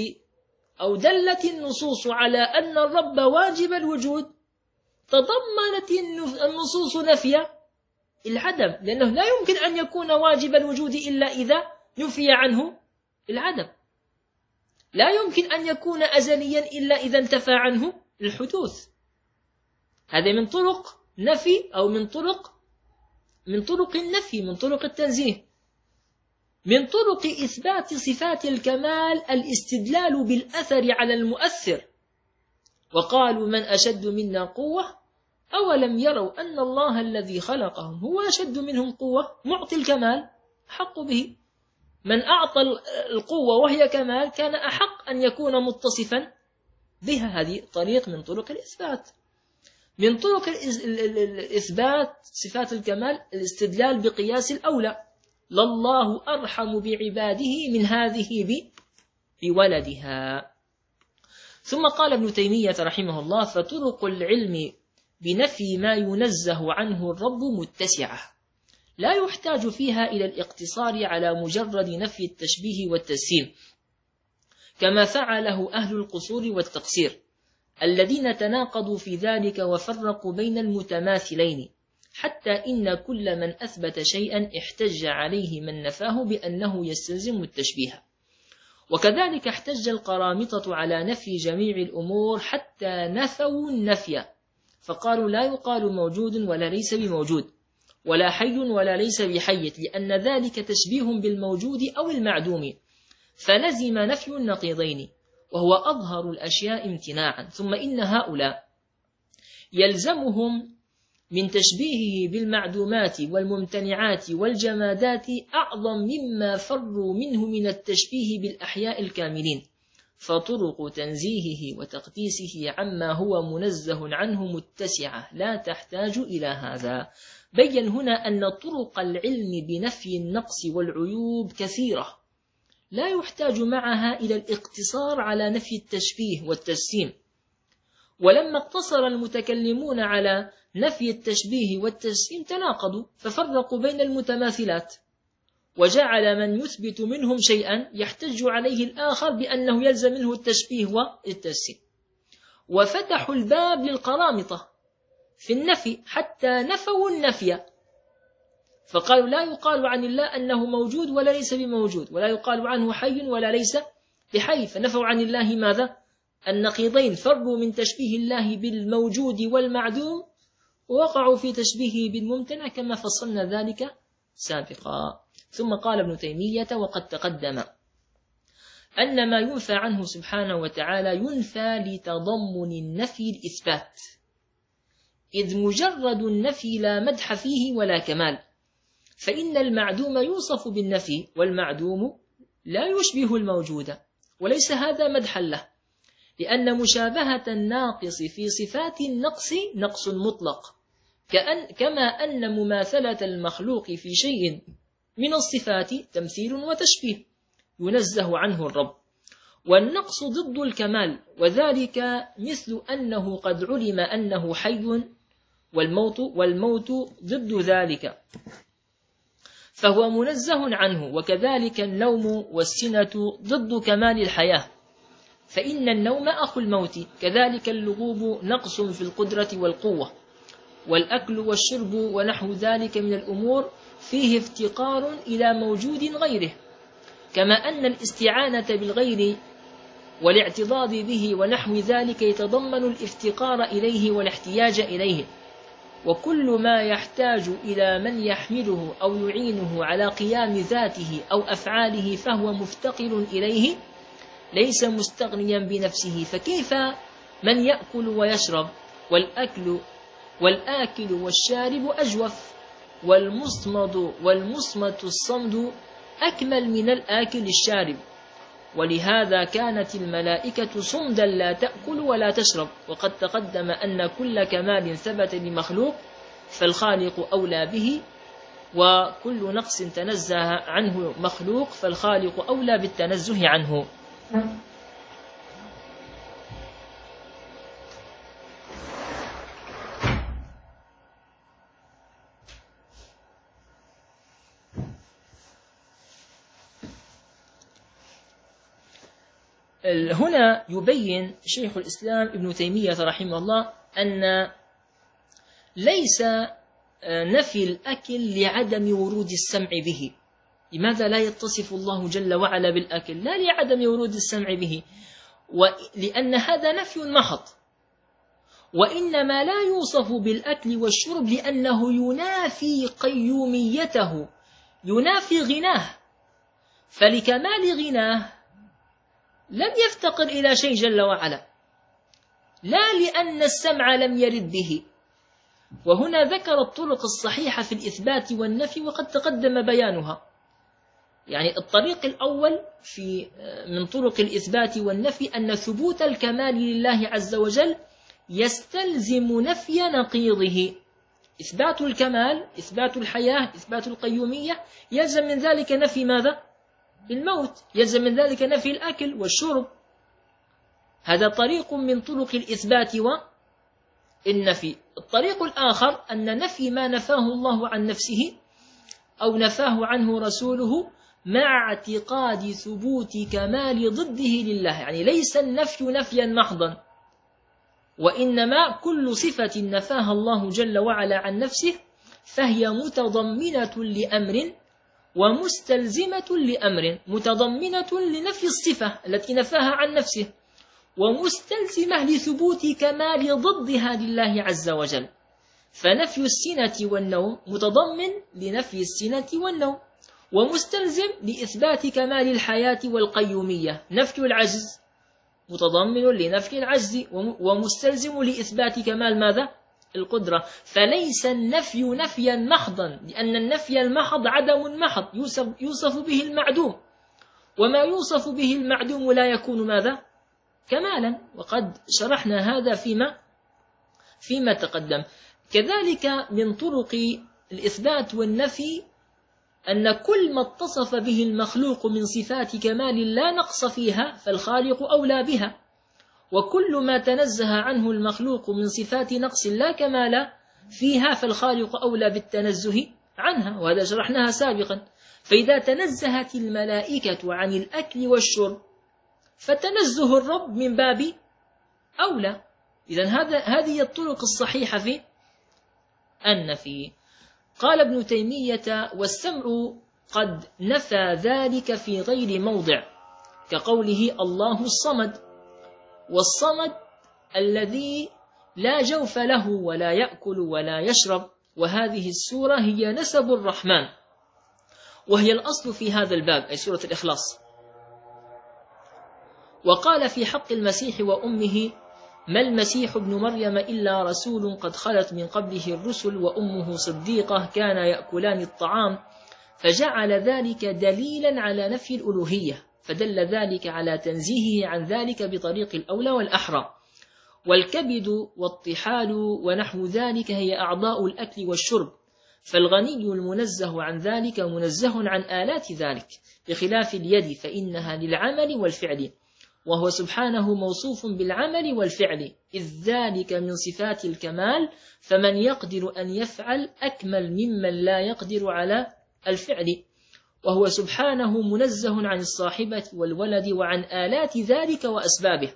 أو دلت النصوص على أن الرب واجب الوجود تضمنت النصوص نفي العدم، لأنه لا يمكن أن يكون واجب الوجود إلا إذا نفي عنه العدم، لا يمكن أن يكون أزليا إلا إذا انتفى عنه الحدوث. هذا من طرق نفي أو من طرق من طرق النفي، من طرق التنزيه. من طرق إثبات صفات الكمال الاستدلال بالأثر على المؤثر، وقالوا من أشد منا قوة أولم يروا أن الله الذي خلقهم هو أشد منهم قوة، معطي الكمال حق به. من أعطى القوة وهي كمال كان أحق أن يكون متصفا بها. هذه طريق من طرق الإثبات. من طرق الإثبات صفات الكمال الاستدلال بقياس الأولى، لله أرحم بعباده من هذه بولدها. ثم قال ابن تيمية رحمه الله فطرق العلم بنفي ما ينزه عنه الرب متسعة، لا يحتاج فيها إلى الاقتصار على مجرد نفي التشبيه والتجسيم كما فعله أهل القصور والتقصير الذين تناقضوا في ذلك وفرقوا بين المتماثلين، حتى إن كل من أثبت شيئا احتج عليه من نفاه بأنه يستلزم التشبيه. وكذلك احتج القرامطة على نفي جميع الأمور حتى نفوا النفي، فقالوا لا يقال موجود ولا ليس بموجود، ولا حي ولا ليس بحي، لأن ذلك تشبيه بالموجود أو المعدوم، فلزم نفي النقيضين وهو أظهر الأشياء امتناعا. ثم إن هؤلاء يلزمهم من تشبيهه بالمعدومات والممتنعات والجمادات أعظم مما فروا منه من التشبيه بالأحياء الكاملين، فطرق تنزيهه وتقديسه عما هو منزه عنه متسعة لا تحتاج إلى هذا. بين هنا أن طرق العلم بنفي النقص والعيوب كثيرة لا يحتاج معها إلى الاقتصار على نفي التشبيه والتجسيم. ولما اقتصر المتكلمون على نفي التشبيه والتجسيم تناقضوا ففرقوا بين المتماثلات، وجعل من يثبت منهم شيئا يحتج عليه الآخر بأنه يلزم منه التشبيه والتجسيم، وفتحوا الباب للقرامطة في النفي حتى نفوا النفي، فقالوا لا يقال عن الله أنه موجود ولا ليس بموجود، ولا يقال عنه حي ولا ليس بحي، فنفوا عن الله ماذا؟ النقيضين، فروا من تشبيه الله بالموجود والمعدوم ووقعوا في تشبيهه بالممتنع كما فصلنا ذلك سابقا. ثم قال ابن تيمية وقد تقدم أن ما ينفى عنه سبحانه وتعالى ينفى لتضمن النفي الإثبات، إذ مجرد النفي لا مدح فيه ولا كمال، فإن المعدوم يوصف بالنفي والمعدوم لا يشبه الموجود، وليس هذا مدحا له، لأن مشابهة الناقص في صفات النقص نقص مطلق، كأن كما أن مماثلة المخلوق في شيء من الصفات تمثيل وتشبيه ينزه عنه الرب. والنقص ضد الكمال، وذلك مثل أنه قد علم أنه حي والموت والموت ضد ذلك فهو منزه عنه. وكذلك النوم والسنة ضد كمال الحياة، فإن النوم أخو الموت. كذلك اللغوب نقص في القدرة والقوة. والأكل والشرب ونحو ذلك من الأمور فيه افتقار إلى موجود غيره، كما أن الاستعانة بالغير والاعتضاد به ونحو ذلك يتضمن الافتقار إليه والاحتياج إليه. وكل ما يحتاج إلى من يحمله أو يعينه على قيام ذاته أو أفعاله فهو مفتقر إليه، ليس مستغنيا بنفسه. فكيف من يأكل ويشرب؟ والأكل والآكل والشارب أجوف، والمصمد والمصمت الصمد أكمل من الآكل الشارب. ولهذا كانت الملائكة صمدا لا تأكل ولا تشرب. وقد تقدم أن كل كمال ثبت لمخلوق فالخالق أولى به، وكل نقص تنزه عنه مخلوق فالخالق أولى بالتنزه عنه. هنا يبين شيخ الإسلام ابن تيمية رحمه الله أن ليس نفي الأكل لعدم ورود السمع به. لماذا لا يتصف الله جل وعلا بالأكل؟ لا لعدم ورود السمع به، ولأن هذا نفي محض. وإنما لا يوصف بالأكل والشرب لأنه ينافي قيوميته، ينافي غناه. فلكمال غناه لم يفتقر إلى شيء جل وعلا، لا لأن السمع لم يرد به. وهنا ذكر الطرق الصحيحة في الإثبات والنفي وقد تقدم بيانها. يعني الطريق الأول في من طرق الإثبات والنفي أن ثبوت الكمال لله عز وجل يستلزم نفي نقيضه. إثبات الكمال، إثبات الحياة، إثبات القيومية، يلزم من ذلك نفي ماذا؟ الموت، يلزم من ذلك نفي الأكل والشرب. هذا طريق من طرق الإثبات والنفي. الطريق الآخر أن نفي ما نفاه الله عن نفسه أو نفاه عنه رسوله مع اعتقاد ثبوت كمال ضده لله. يعني ليس النفي نفيا محضا، وإنما كل صفة نفاها الله جل وعلا عن نفسه فهي متضمنة لأمر ومستلزمة لأمر، متضمنة لنفي الصفة التي نفاها عن نفسه، ومستلزمة لثبوت كمال ضدها لله عز وجل. فنفي السنة والنوم متضمن لنفي السنة والنوم، ومستلزم لإثبات كمال الحياة والقيومية. نفي العجز متضمن لنفي العجز، ومستلزم لإثبات كمال ماذا؟ القدرة. فليس النفي نفيا محضا، لأن النفي المحض عدم محض يوصف, يوصف به المعدوم، وما يوصف به المعدوم لا يكون ماذا؟ كمالا. وقد شرحنا هذا فيما فيما تقدم. كذلك من طرق الإثبات والنفي أن كل ما اتصف به المخلوق من صفات كمال لا نقص فيها فالخالق أولى بها، وكل ما تنزه عنه المخلوق من صفات نقص لا كمال فيها فالخالق أولى بالتنزه عنها، وهذا شرحناها سابقا. فإذا تنزهت الملائكة عن الأكل والشرب فتنزه الرب من باب أولى. إذن هذا هذه الطرق الصحيحة في النفي. قال ابن تيمية: والسمع قد نفى ذلك في غير موضع، كقوله الله الصمد. والصمد الذي لا جوف له ولا يأكل ولا يشرب، وهذه السورة هي نسب الرحمن، وهي الأصل في هذا الباب، أي سورة الإخلاص. وقال في حق المسيح وأمه: ما المسيح ابن مريم إلا رسول قد خلت من قبله الرسل وأمه صديقة كان يأكلان الطعام، فجعل ذلك دليلا على نفي الألوهية. فدل ذلك على تنزيهه عن ذلك بطريق الأولى والأحرى. والكبد والطحال ونحو ذلك هي أعضاء الأكل والشرب، فالغني المنزه عن ذلك منزه عن آلات ذلك، بخلاف اليد فإنها للعمل والفعل، وهو سبحانه موصوف بالعمل والفعل، إذ ذلك من صفات الكمال، فمن يقدر أن يفعل أكمل ممن لا يقدر على الفعل، وهو سبحانه منزه عن الصاحبة والولد وعن آلات ذلك وأسبابه.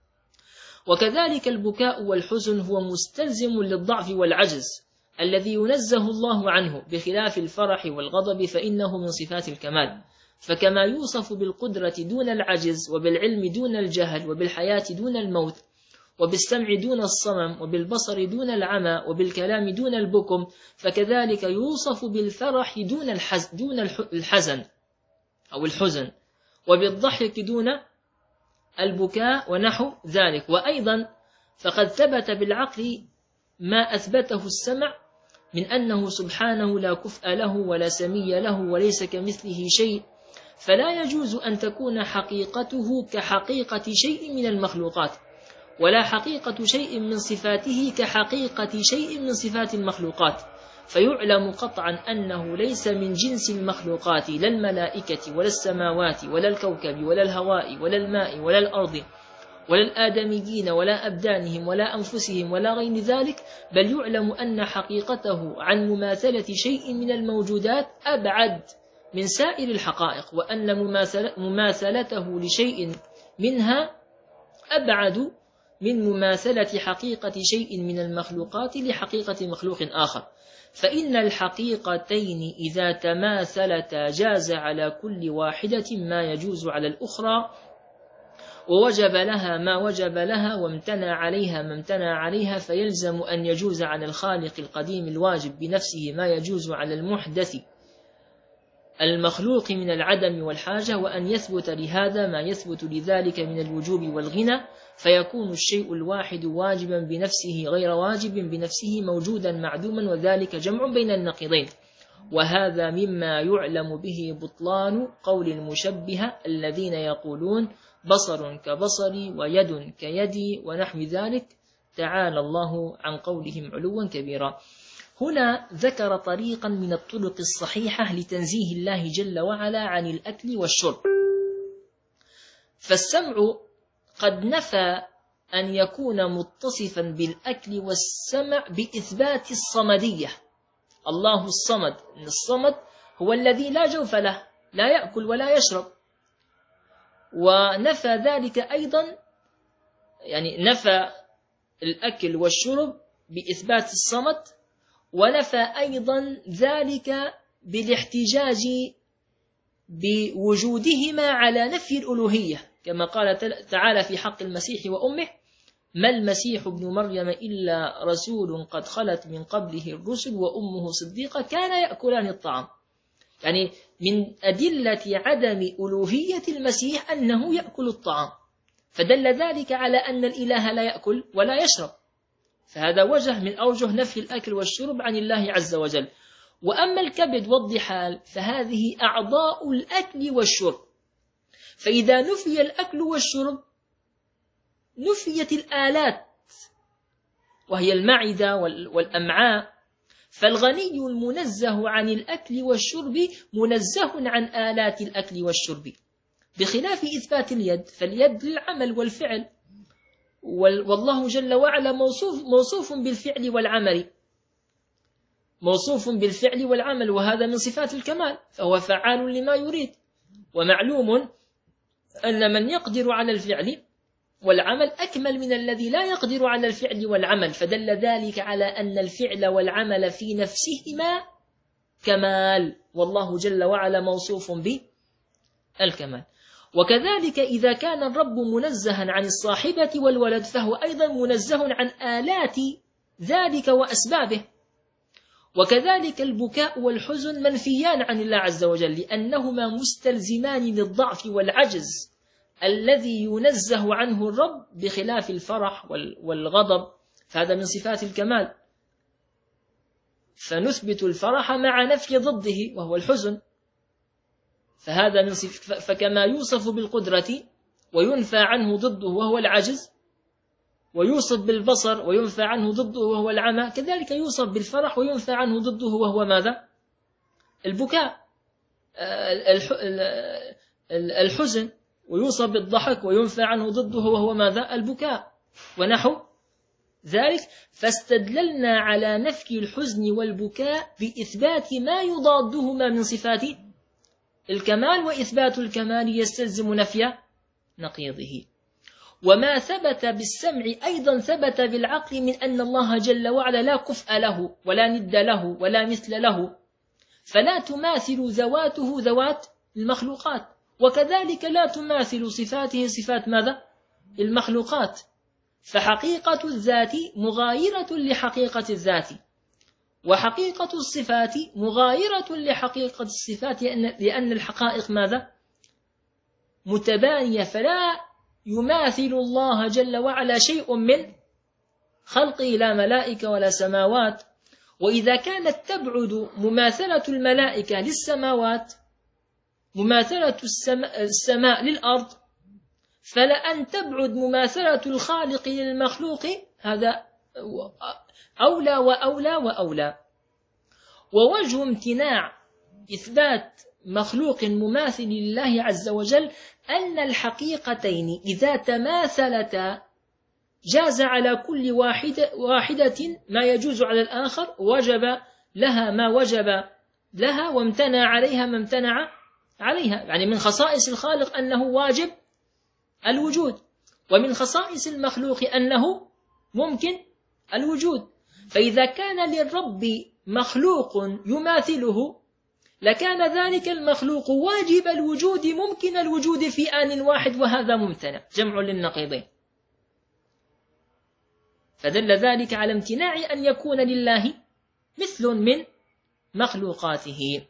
وكذلك البكاء والحزن هو مستلزم للضعف والعجز الذي ينزه الله عنه، بخلاف الفرح والغضب فإنه من صفات الكمال. فكما يوصف بالقدرة دون العجز، وبالعلم دون الجهل، وبالحياة دون الموت، وبالسمع دون الصمم، وبالبصر دون العمى، وبالكلام دون البكم، فكذلك يوصف بالفرح دون الحزن, دون الحزن أو الحزن، وبالضحك دون البكاء ونحو ذلك. وأيضا فقد ثبت بالعقل ما أثبته السمع من أنه سبحانه لا كفء له ولا سمي له وليس كمثله شيء، فلا يجوز أن تكون حقيقته كحقيقة شيء من المخلوقات، ولا حقيقة شيء من صفاته كحقيقة شيء من صفات المخلوقات، فيعلم قطعا أنه ليس من جنس المخلوقات، لا الملائكة ولا السماوات ولا الكوكب ولا الهواء ولا الماء ولا الأرض ولا الآدميين ولا أبدانهم ولا أنفسهم ولا غير ذلك، بل يعلم أن حقيقته عن مماثلة شيء من الموجودات أبعد من سائر الحقائق، وأن مماثلته لشيء منها أبعد من مماثلة حقيقة شيء من المخلوقات لحقيقة مخلوق آخر. فإن الحقيقتين إذا تماثلتا جاز على كل واحدة ما يجوز على الأخرى، ووجب لها ما وجب لها، وامتنع عليها ما امتنع عليها، فيلزم أن يجوز على الخالق القديم الواجب بنفسه ما يجوز على المحدث المخلوق من العدم والحاجة، وأن يثبت لهذا ما يثبت لذلك من الوجوب والغنى، فيكون الشيء الواحد واجبا بنفسه غير واجب بنفسه، موجودا معدوما، وذلك جمع بين النقيضين. وهذا مما يعلم به بطلان قول المشبهة الذين يقولون بصر كبصري ويد كيدي ونحو ذلك، تعالى الله عن قولهم علوا كبيرا. هنا ذكر طريقا من الطرق الصحيحة لتنزيه الله جل وعلا عن الأكل والشرب. فالسمع قد نفى أن يكون متصفا بالأكل والسمع بإثبات الصمدية، الله الصمد، إن الصمد هو الذي لا جوف له، لا يأكل ولا يشرب. ونفى ذلك أيضا، يعني نفى الأكل والشرب بإثبات الصمد، ونفى أيضا ذلك بالاحتجاج بوجودهما على نفي الألوهية، كما قال تعالى في حق المسيح وأمه: ما المسيح ابن مريم إلا رسول قد خلت من قبله الرسل وأمه صديقة كان يأكلان الطعام. يعني من أدلة عدم ألوهية المسيح أنه يأكل الطعام، فدل ذلك على أن الإله لا يأكل ولا يشرب، فهذا وجه من أوجه نفي الأكل والشرب عن الله عز وجل. وأما الكبد والضحال فهذه أعضاء الأكل والشرب، فإذا نفي الأكل والشرب نفيت الآلات وهي المعدة والأمعاء، فالغني المنزه عن الأكل والشرب منزه عن آلات الأكل والشرب، بخلاف إثبات اليد، فاليد للعمل والفعل، والله جل وعلا موصوف, موصوف بالفعل والعمل، موصوف بالفعل والعمل، وهذا من صفات الكمال، فهو فعال لما يريد. ومعلوم أن من يقدر على الفعل والعمل أكمل من الذي لا يقدر على الفعل والعمل، فدل ذلك على أن الفعل والعمل في نفسهما كمال، والله جل وعلا موصوف بالكمال. وكذلك إذا كان الرب منزها عن الصاحبة والولد فهو أيضا منزه عن آلات ذلك وأسبابه. وكذلك البكاء والحزن منفيان عن الله عز وجل، لأنهما مستلزمان للضعف والعجز الذي ينزه عنه الرب، بخلاف الفرح والغضب، فهذا من صفات الكمال، فنثبت الفرح مع نفي ضده وهو الحزن. فهذا من صف فكما يوصف بالقدرة وينفى عنه ضده وهو العجز، ويوصف بالبصر وينفى عنه ضده وهو العمى، كذلك يوصف بالفرح وينفى عنه ضده وهو ماذا؟ البكاء. الحزن ويوصف بالضحك وينفى عنه ضده وهو ماذا؟ البكاء ونحو ذلك. فاستدللنا على نفي الحزن والبكاء بإثبات ما يضادهما من صفات الكمال، وإثبات الكمال يستلزم نفي نقيضه. وما ثبت بالسمع أيضا ثبت بالعقل من أن الله جل وعلا لا كفء له ولا ند له ولا مثل له، فلا تماثل ذواته ذوات المخلوقات، وكذلك لا تماثل صفاته صفات ماذا؟ المخلوقات. فحقيقة الذات مغايرة لحقيقة الذات، وحقيقة الصفات مغايرة لحقيقة الصفات، لأن الحقائق ماذا؟ متبانية، فلا يماثل الله جل وعلا شيء من خلقه، لا ملائكة ولا سماوات. وإذا كانت تبعد مماثلة الملائكة للسماوات مماثلة السماء, السماء للأرض، فلأن تبعد مماثلة الخالق للمخلوق هذا أولى وأولى وأولى. ووجه امتناع إثبات مخلوق مماثل لله عز وجل أن الحقيقتين إذا تماثلتا جاز على كل واحدة, واحدة ما يجوز على الآخر، وجب لها ما وجب لها وامتنع عليها ما امتنع عليها. يعني من خصائص الخالق أنه واجب الوجود، ومن خصائص المخلوق أنه ممكن الوجود. فإذا كان للرب مخلوق يماثله لكان ذلك المخلوق واجب الوجود ممكن الوجود في آن واحد، وهذا ممتنع، جمع للنقيضين. فدل ذلك على امتناع أن يكون لله مثل من مخلوقاته.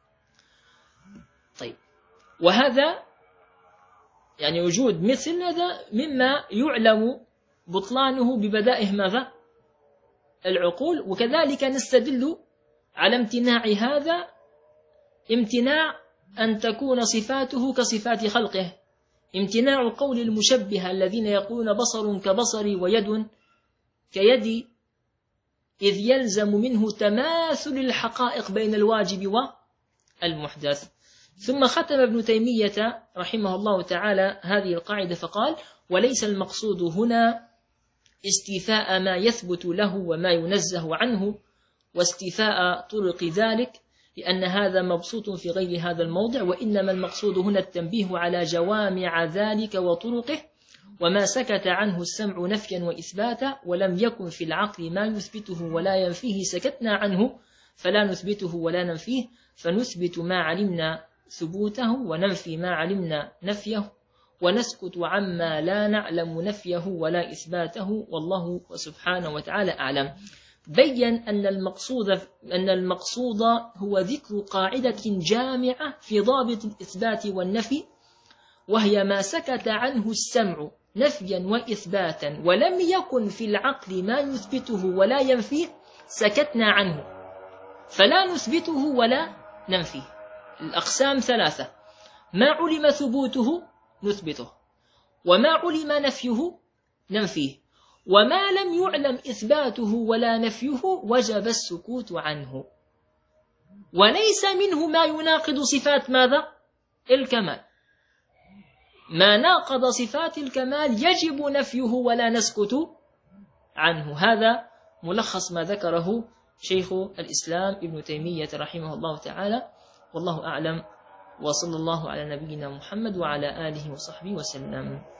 طيب، وهذا يعني وجود مثل هذا مما يعلم بطلانه ببدائه ماذا؟ العقول. وكذلك نستدل على امتناع هذا امتناع أن تكون صفاته كصفات خلقه، امتناع قول المشبهة الذين يقولون بصر كبصري ويد كيدي، إذ يلزم منه تماثل الحقائق بين الواجب والمحدث. ثم ختم ابن تيمية رحمه الله تعالى هذه القاعدة فقال: وليس المقصود هنا استيفاء ما يثبت له وما ينزه عنه واستيفاء طرق ذلك، لأن هذا مبسوط في غير هذا الموضع، وإنما المقصود هنا التنبيه على جوامع ذلك وطرقه، وما سكت عنه السمع نفيا وإثباتا، ولم يكن في العقل ما يثبته ولا ينفيه سكتنا عنه فلا نثبته ولا ننفيه، فنثبت ما علمنا ثبوته وننفي ما علمنا نفيه، ونسكت عما لا نعلم نفيه ولا إثباته، والله سبحانه وتعالى أعلم. بين أن المقصود أن المقصود هو ذكر قاعدة جامعة في ضابط الإثبات والنفي، وهي ما سكت عنه السمع نفيا وإثباتا ولم يكن في العقل ما يثبته ولا ينفيه سكتنا عنه، فلا نثبته ولا ننفيه. الأقسام ثلاثة: ما علم ثبوته نثبته، وما علم نفيه ننفيه، وما لم يعلم إثباته ولا نفيه وجب السكوت عنه. وليس منه ما يناقض صفات ماذا؟ الكمال. ما ناقض صفات الكمال يجب نفيه ولا نسكت عنه. هذا ملخص ما ذكره شيخ الإسلام ابن تيمية رحمه الله تعالى، والله أعلم، وصلى الله على نبينا محمد وعلى آله وصحبه وسلم.